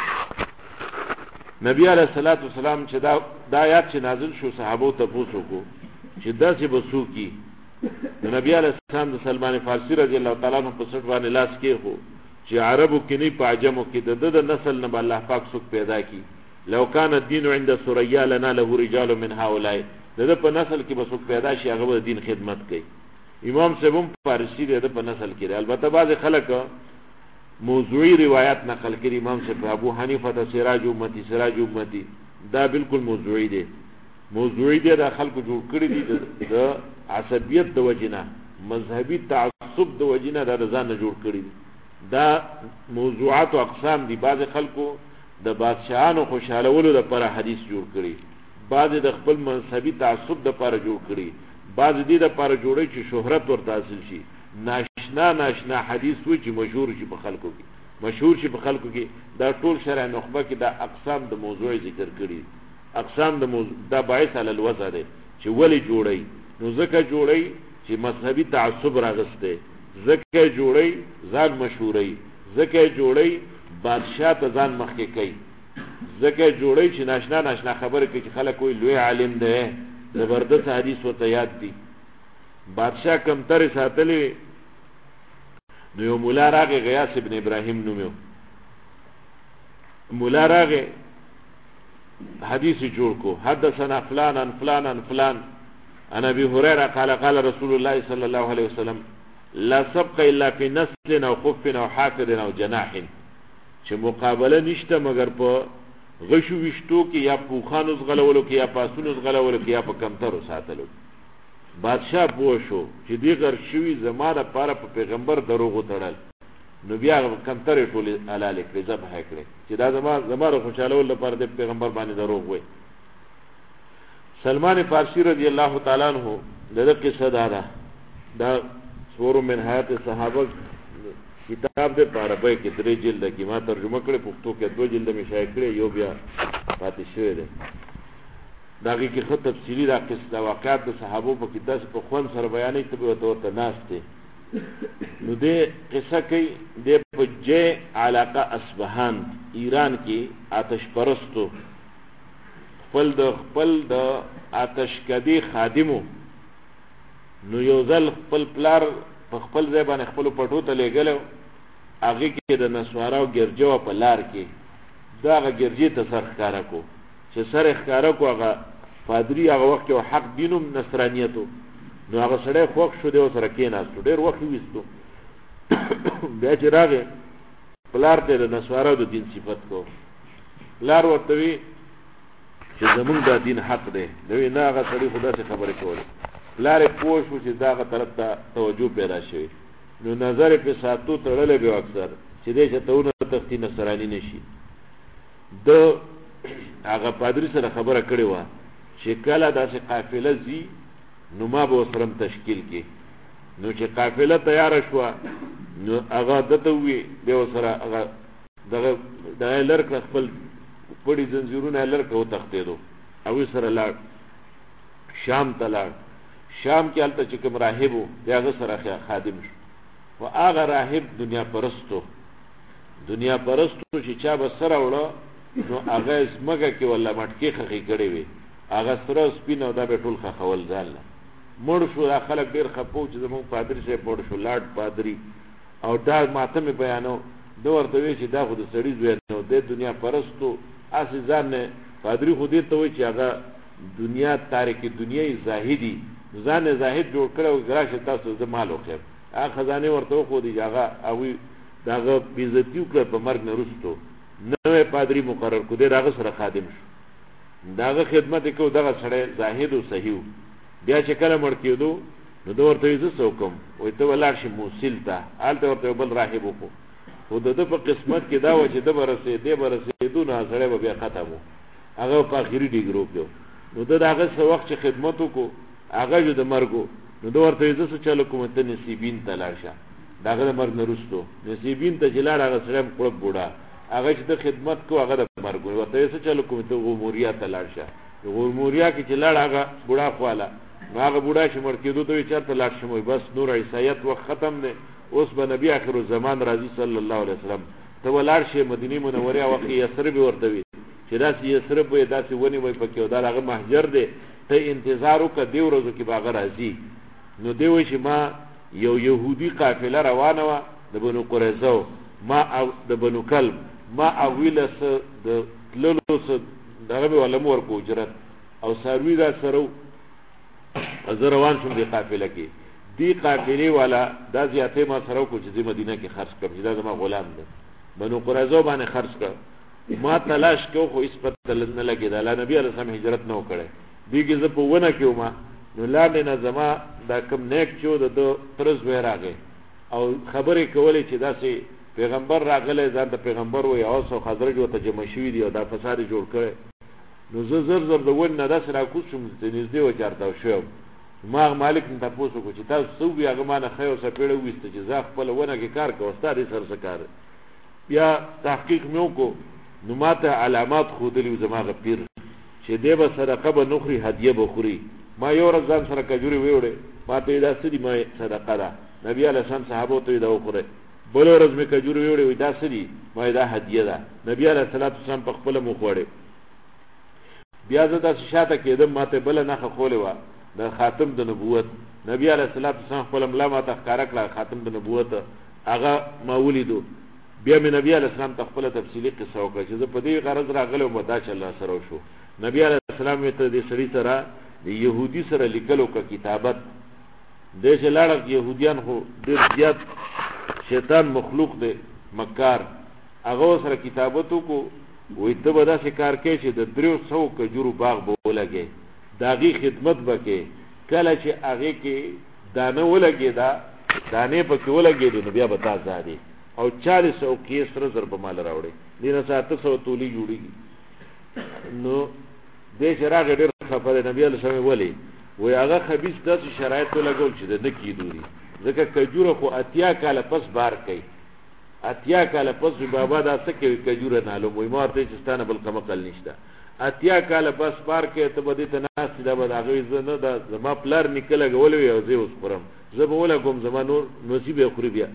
نبی علیہ الصلوۃ والسلام چې دا آیات چې نازل شو صحابو ته پوښتنه کو چې داسې بسو کی نبی علیہ السلام د سلمان فارسی رضی الله تعالی عنہ په سټ باندې لاس کې هو چې عربو کې نه پاجمو کې د نسل نه الله پاک څوک پیدا کی لو کان الدین عند ثریا لنا له رجال من هؤلاء د په نسل کې به څوک پیدا شي هغه د دین خدمت کوي امام صاحب فارسی د په نسل کې البته بعض خلک موضوعی روایت نقل کړي امام صاحب ابو حنیفه ته سراج امتی دا بالکل موضوعی دی د خلکو جوړ کړی دي د عصبیت د وجنه مذهبي تعصب د وجنه د ځان جوړ کړی دي دا موضوعات او اقسام دي بعض خلکو د بادشاہانو خوشالولو لپاره حدیث جوړ کړي بعض د خپل مذهبي تعصب لپاره جوړ کړي بعض دې لپاره جوړي چې شهرت ورته حاصل شي ناشنا حدیث و چې مشهور شي په خلکو کې دا ټول شرع نخبه کې دا اقسام د موضوع ذکر کړي اقسام د موضوع دا باعث علی الوضع ده چې ولی جوړي نو ځکه جوړي چې مذهبي تعصب راغسته ځکه جوړي ځان مشهوري ځکه جوړي بادشاہ ته ځان مخکې کوي ځکه جوړي چې ناشنا خبره کوي چې خلک وي لوی عالم ده زبردست حدیث ورته یاد دي بادشاہ کم تر ساتلې نو یو مولا راغی غیاث ابن ابراهیم نومو مولا راغی حدیث جوړ کو حدثنا فلان عن فلان عن فلان عن ابي هريره قال رسول الله صلى الله عليه وسلم لا سبق الا في نسل او خف او حافر او جناح چې مقابله نشته مگر په غشو وشتو کې یا پوخانو غلولو کې یا پاسونو غلولو کې یا په کمترو ساتلو بادشاہ پوښو چې دې غر شوی زماره پاره په پیغمبر دروغ وتړل نو بیا کمترې ټول حلال کړي ذبح کړي چې دا زماره خوشاله ول لپاره د پیغمبر باندې دروغ وای سلمان فارسی رضی الله تعالی عنہ دغه قصه دا سور من حیات صحابه کتاب د عربی کې 3 جلد کې ما ترجمه کړې پښتو کې 2 جلد مې شایع کړې یو بیا پاتې شوی دی داږي کې خط تفصیلی دا قصه واقعات د صحابه په کې 10 په خون سره بیانې ته ورته ناشته نو دې قصه کې د پجې علاقه اصفهان ایران کې آتش پرستو خپل د آتش کدي خادمو نو یو ځل خپل پلار په خپل ځای باندې خپل پټو ته لېږلو هغه کې د نسواراو ګرجو په لار کې دا هغه ګرجي ته سر ښکارا کو چې سر ښکارا کو هغه پادری هغه وخت یو حق دینم نصرانیتو نو هغه سړی خوښ شو دی سره کېناستو ډېر وخت وېستو بیا چې راغی پلار ته د نسوارو د دین صفت کو پلار ورته وی چې زمونږ دا دین حق دی نو نه هغه سړی خدا څخه خبرې کولې پلار یې پوه شو چې دا هغه طرف ته توجه پیدا شوی نو نظر یې په ساتو تړلی به اکثر چې دی چې تونه تختی نصراني نشي د هغه پادری سره خبره کړې وه چې کله داسې قافله ځي نو ما به ورسره تشکیل کې نو چې قافله تیاره شوه نو هغه دته ووي بیا ورسره هغه دغه لر کړه خپل پړي زنځیرونه یې لر کړه وتښتېدو هغوی سره لاړ شام ته لاړ شام کې هلته چې کوم راهب و د هغه سره خادم شو و هغه راهب دنیا پرستو چې چا به سره وړه نو هغه ځمکه کې ولا مټکې خښې کړې وې هغه سره سپین او دا به ټول خښول ځان له مړ شو دا خلک ډېر خپه چې زمونږ پادري صاحب مړ شو لاډ پادري او دا ماته مې بیانو ده ورته وایي چې دا خو د سړي زوی نو د دنیا پرستو هسې ځان نه پادري خو دې ته وایي چې هغه دنیا تارک دنیای زاهدي ځان یې زاهد جوړ کړی او راشه تاسو زه مال وخیم هغه خزانې ورته وښودې چې هغه هغوی د هغه بېعزتي وکړه په مرګ نه وروستو نوی پادري مقرر کړو دی د هغه سره خادم شو د هغه خدمت یې کوو دغه سړی زاهد و صحیح و بیا چې کله مړ کېدو نو ده ورته وایي زه څه وکړم وایي ته ولاړ شي موسل ته هلته ورته یو بل راهب وکړو خو د ده په قسمت کې دا وه چې ده به رسېدې به رسېدو نو سړی به بیا ختم و هغه په اخري ډیګرو کې نو ده د هغه څه وخت چې خدمت وکړو هغه جو د مرګ نو ده ورته وایي زه څه چلو کوم ته نصیبین ته لاړ شه د هغه د مرګ نه وروستو نصیبین ته چې لاړ هغه سړی کړک بوډا هغه چې د خدمت کو هغه د مرګ ورته وایي څه چلو کوم ته غوموریا ته لاړ شه د غوموریا کې چې لاړ هغه بوډا خواله نو هغه بوډا چې مړ کېدو ته وایي چېرته لاړ شم بس نور عیسایت وخت ختم دی اوس به نبي آخر الزمان راځي صلی الله علیه وسلم ته ولاړ شې مدینې منورې وخت یثرب یې ورته وي چې داسې یثرب وی داسې ونې وی پکې او دا هغه مهجر دی ته انتظار وکړه دې ورځو کې به هغه راځي نو دی وایي چې ما یو یهودي قافله روانه وه د بنو قریظه ما د بنو کلب ما اویله څه د تللو څه دغه مې ولم ورکو اجرت او څاروي را سره زه روان شوم دې قافله کې دې قافلې والا دا زیاتې ما سره وکړو چې زه مدینه کې خرڅ کړم چې دا زما غلام دی بنو قریظه باندې خرڅ کړ ما تلاش کو خو هېڅ پته نه لګېده الله نبي علیه السلام هجرت نه و کړی دې کې زه په ونه کې وم نو لاندې نه زما دا کوم نیک چې و د ده تره زوی راغی او خبرې کولې چې داسې پیغمبر راغلی ځان ته پیغمبر وایي اوس او خزرج ورته جمع شوي دي او دا فساد یې جوړ کړی نو زه زر زر د ونې نه داسې راکوز شوم چې نږدې و چارتاو شوی ما مالک نه تپوس وکړو چې تاسو څه وي هغه ما نه ښی او څپېړه وویسته چې زه خپله ونه کې کار کوم ستا دې سره څه کار بیا تحقیق مې وکړو نو ما ته علامات ښودلي وو زما هغه پیر چې دی به صدقه به نه خوري هدیه به خوري ما یو ورځ ځان سره کجورې ویوړې ما ته یې دا څه دي ما صدقه ده نبي علیه السلام صحابو ته یې دا وخورئ بله ورځ مې کجورې ویوړې وایي دا څه دي ما یې دا هدیه ده نبي علیه السلام په خپله مو خوړې بیا زه داسې شاته کېدم ما ته بله نښه خولې وه د خاتم د نبوت نبي علیه السلام خپله ملا ما ته ښکاره کړه خاتم د نبوت هغه ما ولیدو بیا مې نبي علیه السلام ته خپله تفصیلي قصه وکړه چې زه په دې غرض راغلی وم دا چې الله سره وشو نبي علیه السلام یې ته دې سړي سره د یهودي سره لیکلو که کتابت دی چې لاړه یهودیان خو ډېر زیات شیطان مخلوق دی مکار هغه سره کتابت وکړو وایي ته به داسې کار کوې چې د 300 کجورو باغ به ولګې د هغې خدمت به کوې کله چې هغې کې دانه ولګېده دانې پکې ولګېدې نو بیا به تا ازادې او 400 کې سره زر به مال راوړې دې نه 700 تولې جوړېږي نو دې چې راغی ډېر خفه دی نبي علیه السلام ولې وایي هغه خبیث داسې شرایط ولګول چې د نه کېدو دي ځکه کجوره خو 80 کاله پس بار کوي 80 کاله پس بابا دا څه کوي کجوره نالوم وایي ما ورته چې ستا نه بل کمقل نشته 80 کاله پس بار کوي ته به دې ته ناست دا به د هغوی زه نه دا زما پلار نیکه لګولی وي او زه یې اوس خورم زه به ولګوم زما نور نصیب یې خوري بیا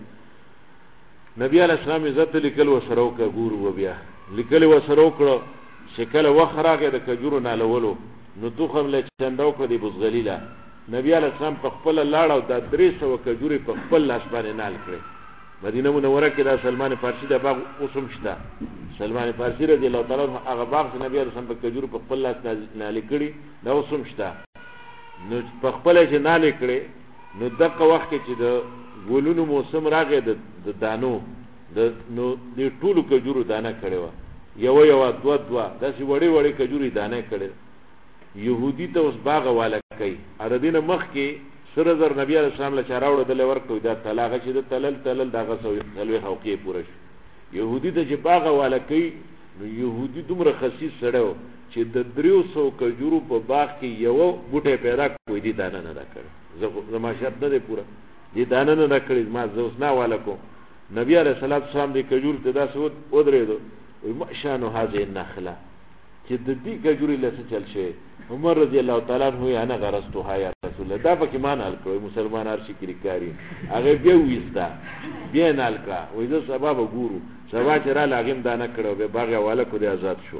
نبي علیه السلام عزت لیکل ورسره وکړه ګورو به بیا لیکل یې ورسره وکړه چې کله وخت راغی د کجورو نالولو نو تخم له چنده وکړه د بزغلي له نبی علیہ السلام په خپل لاړ او د 300 کجوري په خپل لاس باندې نال کړې. مدینه منوره کې دا سلمان فارسی د باغ اوسم شته. سلمان فارسی رضی الله تعالی عنہ هغه باغ چې نبی علیہ السلام په کجوري په خپل لاس نال کړی دا اوسم شته. نو په خپل چې نال کړې نو دغه وخت کې چې د ګلونو موسم راغی د دانو نو د ټولو کجورو دانه کړې و، یو دوا داسې وړې وړې کجوري دانه کړې. يهودي ته اوس باغ والا کوي اردینه مخ کې سره زر نبی علیہ السلام له چاراوړه د لور کوي دا طلاق چې د تلل دغه سوي حقوقي پوره شي. يهودي ته چې باغ والا کوي نو يهودي دومره خسیس سره چې د 300 کجورو په باغ کې یو بوټه پیدا کوي دي دانه نه کړي. زما شرط نه دی پوره دي دانه نه کړي ما زوس نه والا کو. نبی علیہ السلام د کجور ته داسې ودرېدو مشانو هذه النخله چې د دې کجوري لسه چل شي. عمر رضی الله تعالی عنہ انا غرستها یا رسول الله دا پکې مان حل کړو مسلمان هر شي کاری هغه بیا وېستا بیا نال کا وې زه سبب ګورو سبا چې را لاغم دانه کړو به باغ والا کو دې آزاد شو.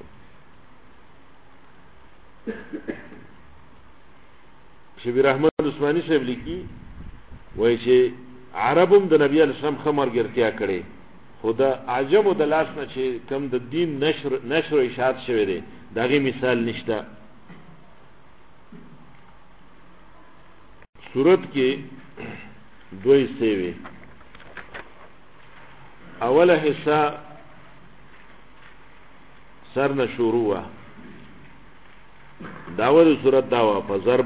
شبیر احمد عثماني صاحب لیکي وای چې عربم د نبی علیہ السلام خمر ګرتیا کړي خدا عجم د لاس نه چې کم د دین نشر اشاعت شوی دی دغه مثال نشته. صورت کې دوی سیوی اوله حصہ سر نه شروع وا داور صورت داوا فضرب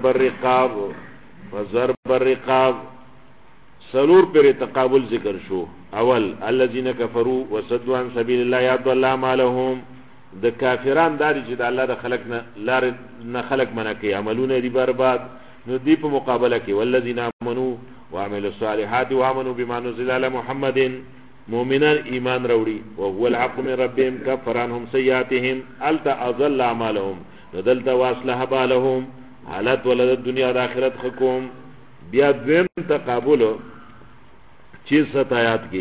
الرقاب سلور پر تقابل ذکر شو. اول الذين كفروا وصدوا عن سبيل الله يضل اعمالهم د کافران داري چې د الله د خلق نه لار نه خلق منع کوي عملونه دي برباد. نو دی په مقابله کې والذین آمنوا وعملوا الصالحات وآمنوا بما نزل على محمد مؤمنان ایمان راوړي او هو الحق من ربهم كفر عنهم سيئاتهم التا اضل اعمالهم ندلت واصلح بالهم حالت ولد الدنيا و آخرت حکم. بیا دویم تقابل 6 آیات کې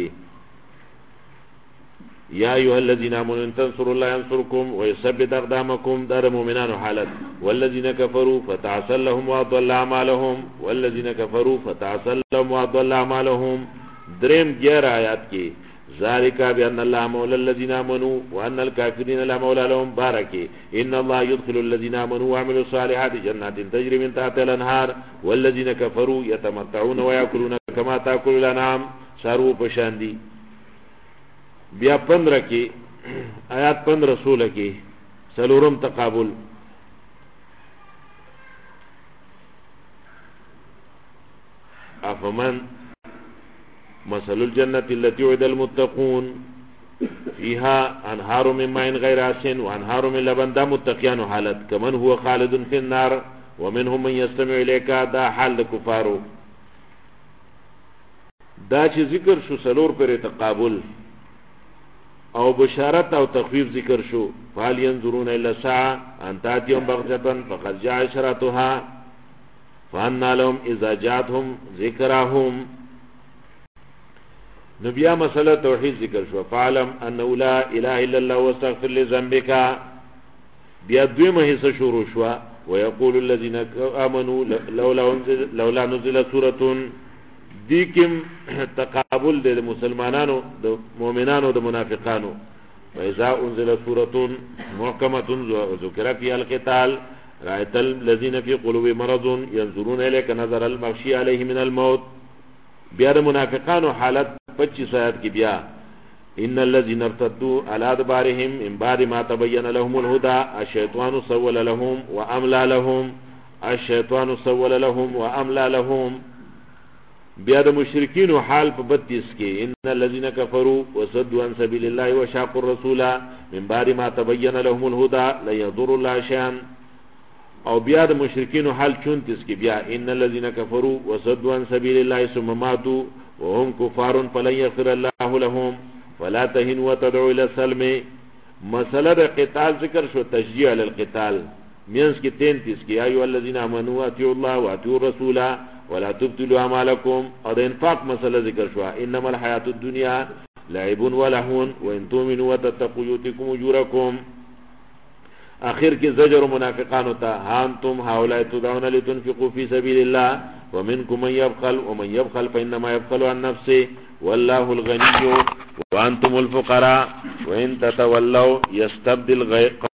یا ایها الذين آمنوا ان تنصروا الله ينصركم ويثبت اقدامكم در مؤمنان حالت والذين كفروا فتعسل لهم واضل اعمالهم والذين كفروا فتعسل لهم واضل اعمالهم. دریم 11 آیات کې ذالک بان الله مولى الذين آمنوا وان الكافرين لا مولى لهم بارکی ان الله يدخل الذين آمنوا وعملوا الصالحات جنات تجري من تحتها الانهار والذين كفروا يتمتعون ويأكلون كما تأكل الانعام. سارو پشاندی. بیا 15 کې آیات 15 16 کې سلورم تقابل افمن مثل الجنة التي وعد المتقون فيها انهار من ماء غير آسن وانهار من لبن. دا متقیان حالت كمن هو خالد في النار ومنهم من يستمع اليك. دا حال د کفارو. دا چې ذکر شو سلور پر تقابل او بشارت او تخفیف ذکر شو. فال ينظرون الا الساعه ان تاتيهم بغته فقد جاء اشراطها فانا لهم اذا جاءتهم ذكرهم. نبیا مسئلہ توحید ذکر شو. فعلم انه لا اله الا الله واستغفر لذنبك. بیا دویمه حصہ شروع شو. ويقول الذين امنوا لولا نزل سوره. دیکم تقابل د مسلمانانو د مؤمنانو د منافقانو. واذا انزل سوره محكمه ذكر فيها القتال رايت الذين في قلوبهم مرض ينظرون اليك نظر المغشي عليه من الموت. بیا د منافقانو حالت 25 آیات کې بیا ان الذين ارتدوا على ادبارهم من بعد ما تبين لهم الهدى الشيطان سول لهم واملى لهم الشيطان سول لهم واملى لهم. بیا د مشرکین حال په 32 کې ان الذين كفروا وصدوا عن سبيل الله وشاقوا الرسول من بعد ما تبين لهم الهدى لا يضر الله شيئا. او بیا د مشرکین حال 34 کې بیا ان الذين كفروا وصدوا عن سبيل الله ثم ماتوا وهم كفار فلن يغفر الله لهم فلا تهنوا وتدعوا الى السلم. مسئلہ د قتال ذکر شو تشجيع على القتال مینس کې 33 کې ایو الذين امنوا اطیعوا الله واطیعوا الرسول ولا تبطلوا اعمالكم. او د انفاق مسئلہ ذکر شو انما الحیات الدنیا لعب ولهو وان تؤمنوا وتتقوا يؤتكم اجوركم. اخر کې زجر منافقان ہوتا انتم هؤلاء تدعون لتنفقوا في سبيل الله ومنكم من يبخل ومن يبخل فانما يبخل عن نفسه والله الغني وانتم الفقراء وان تتولوا يستبدل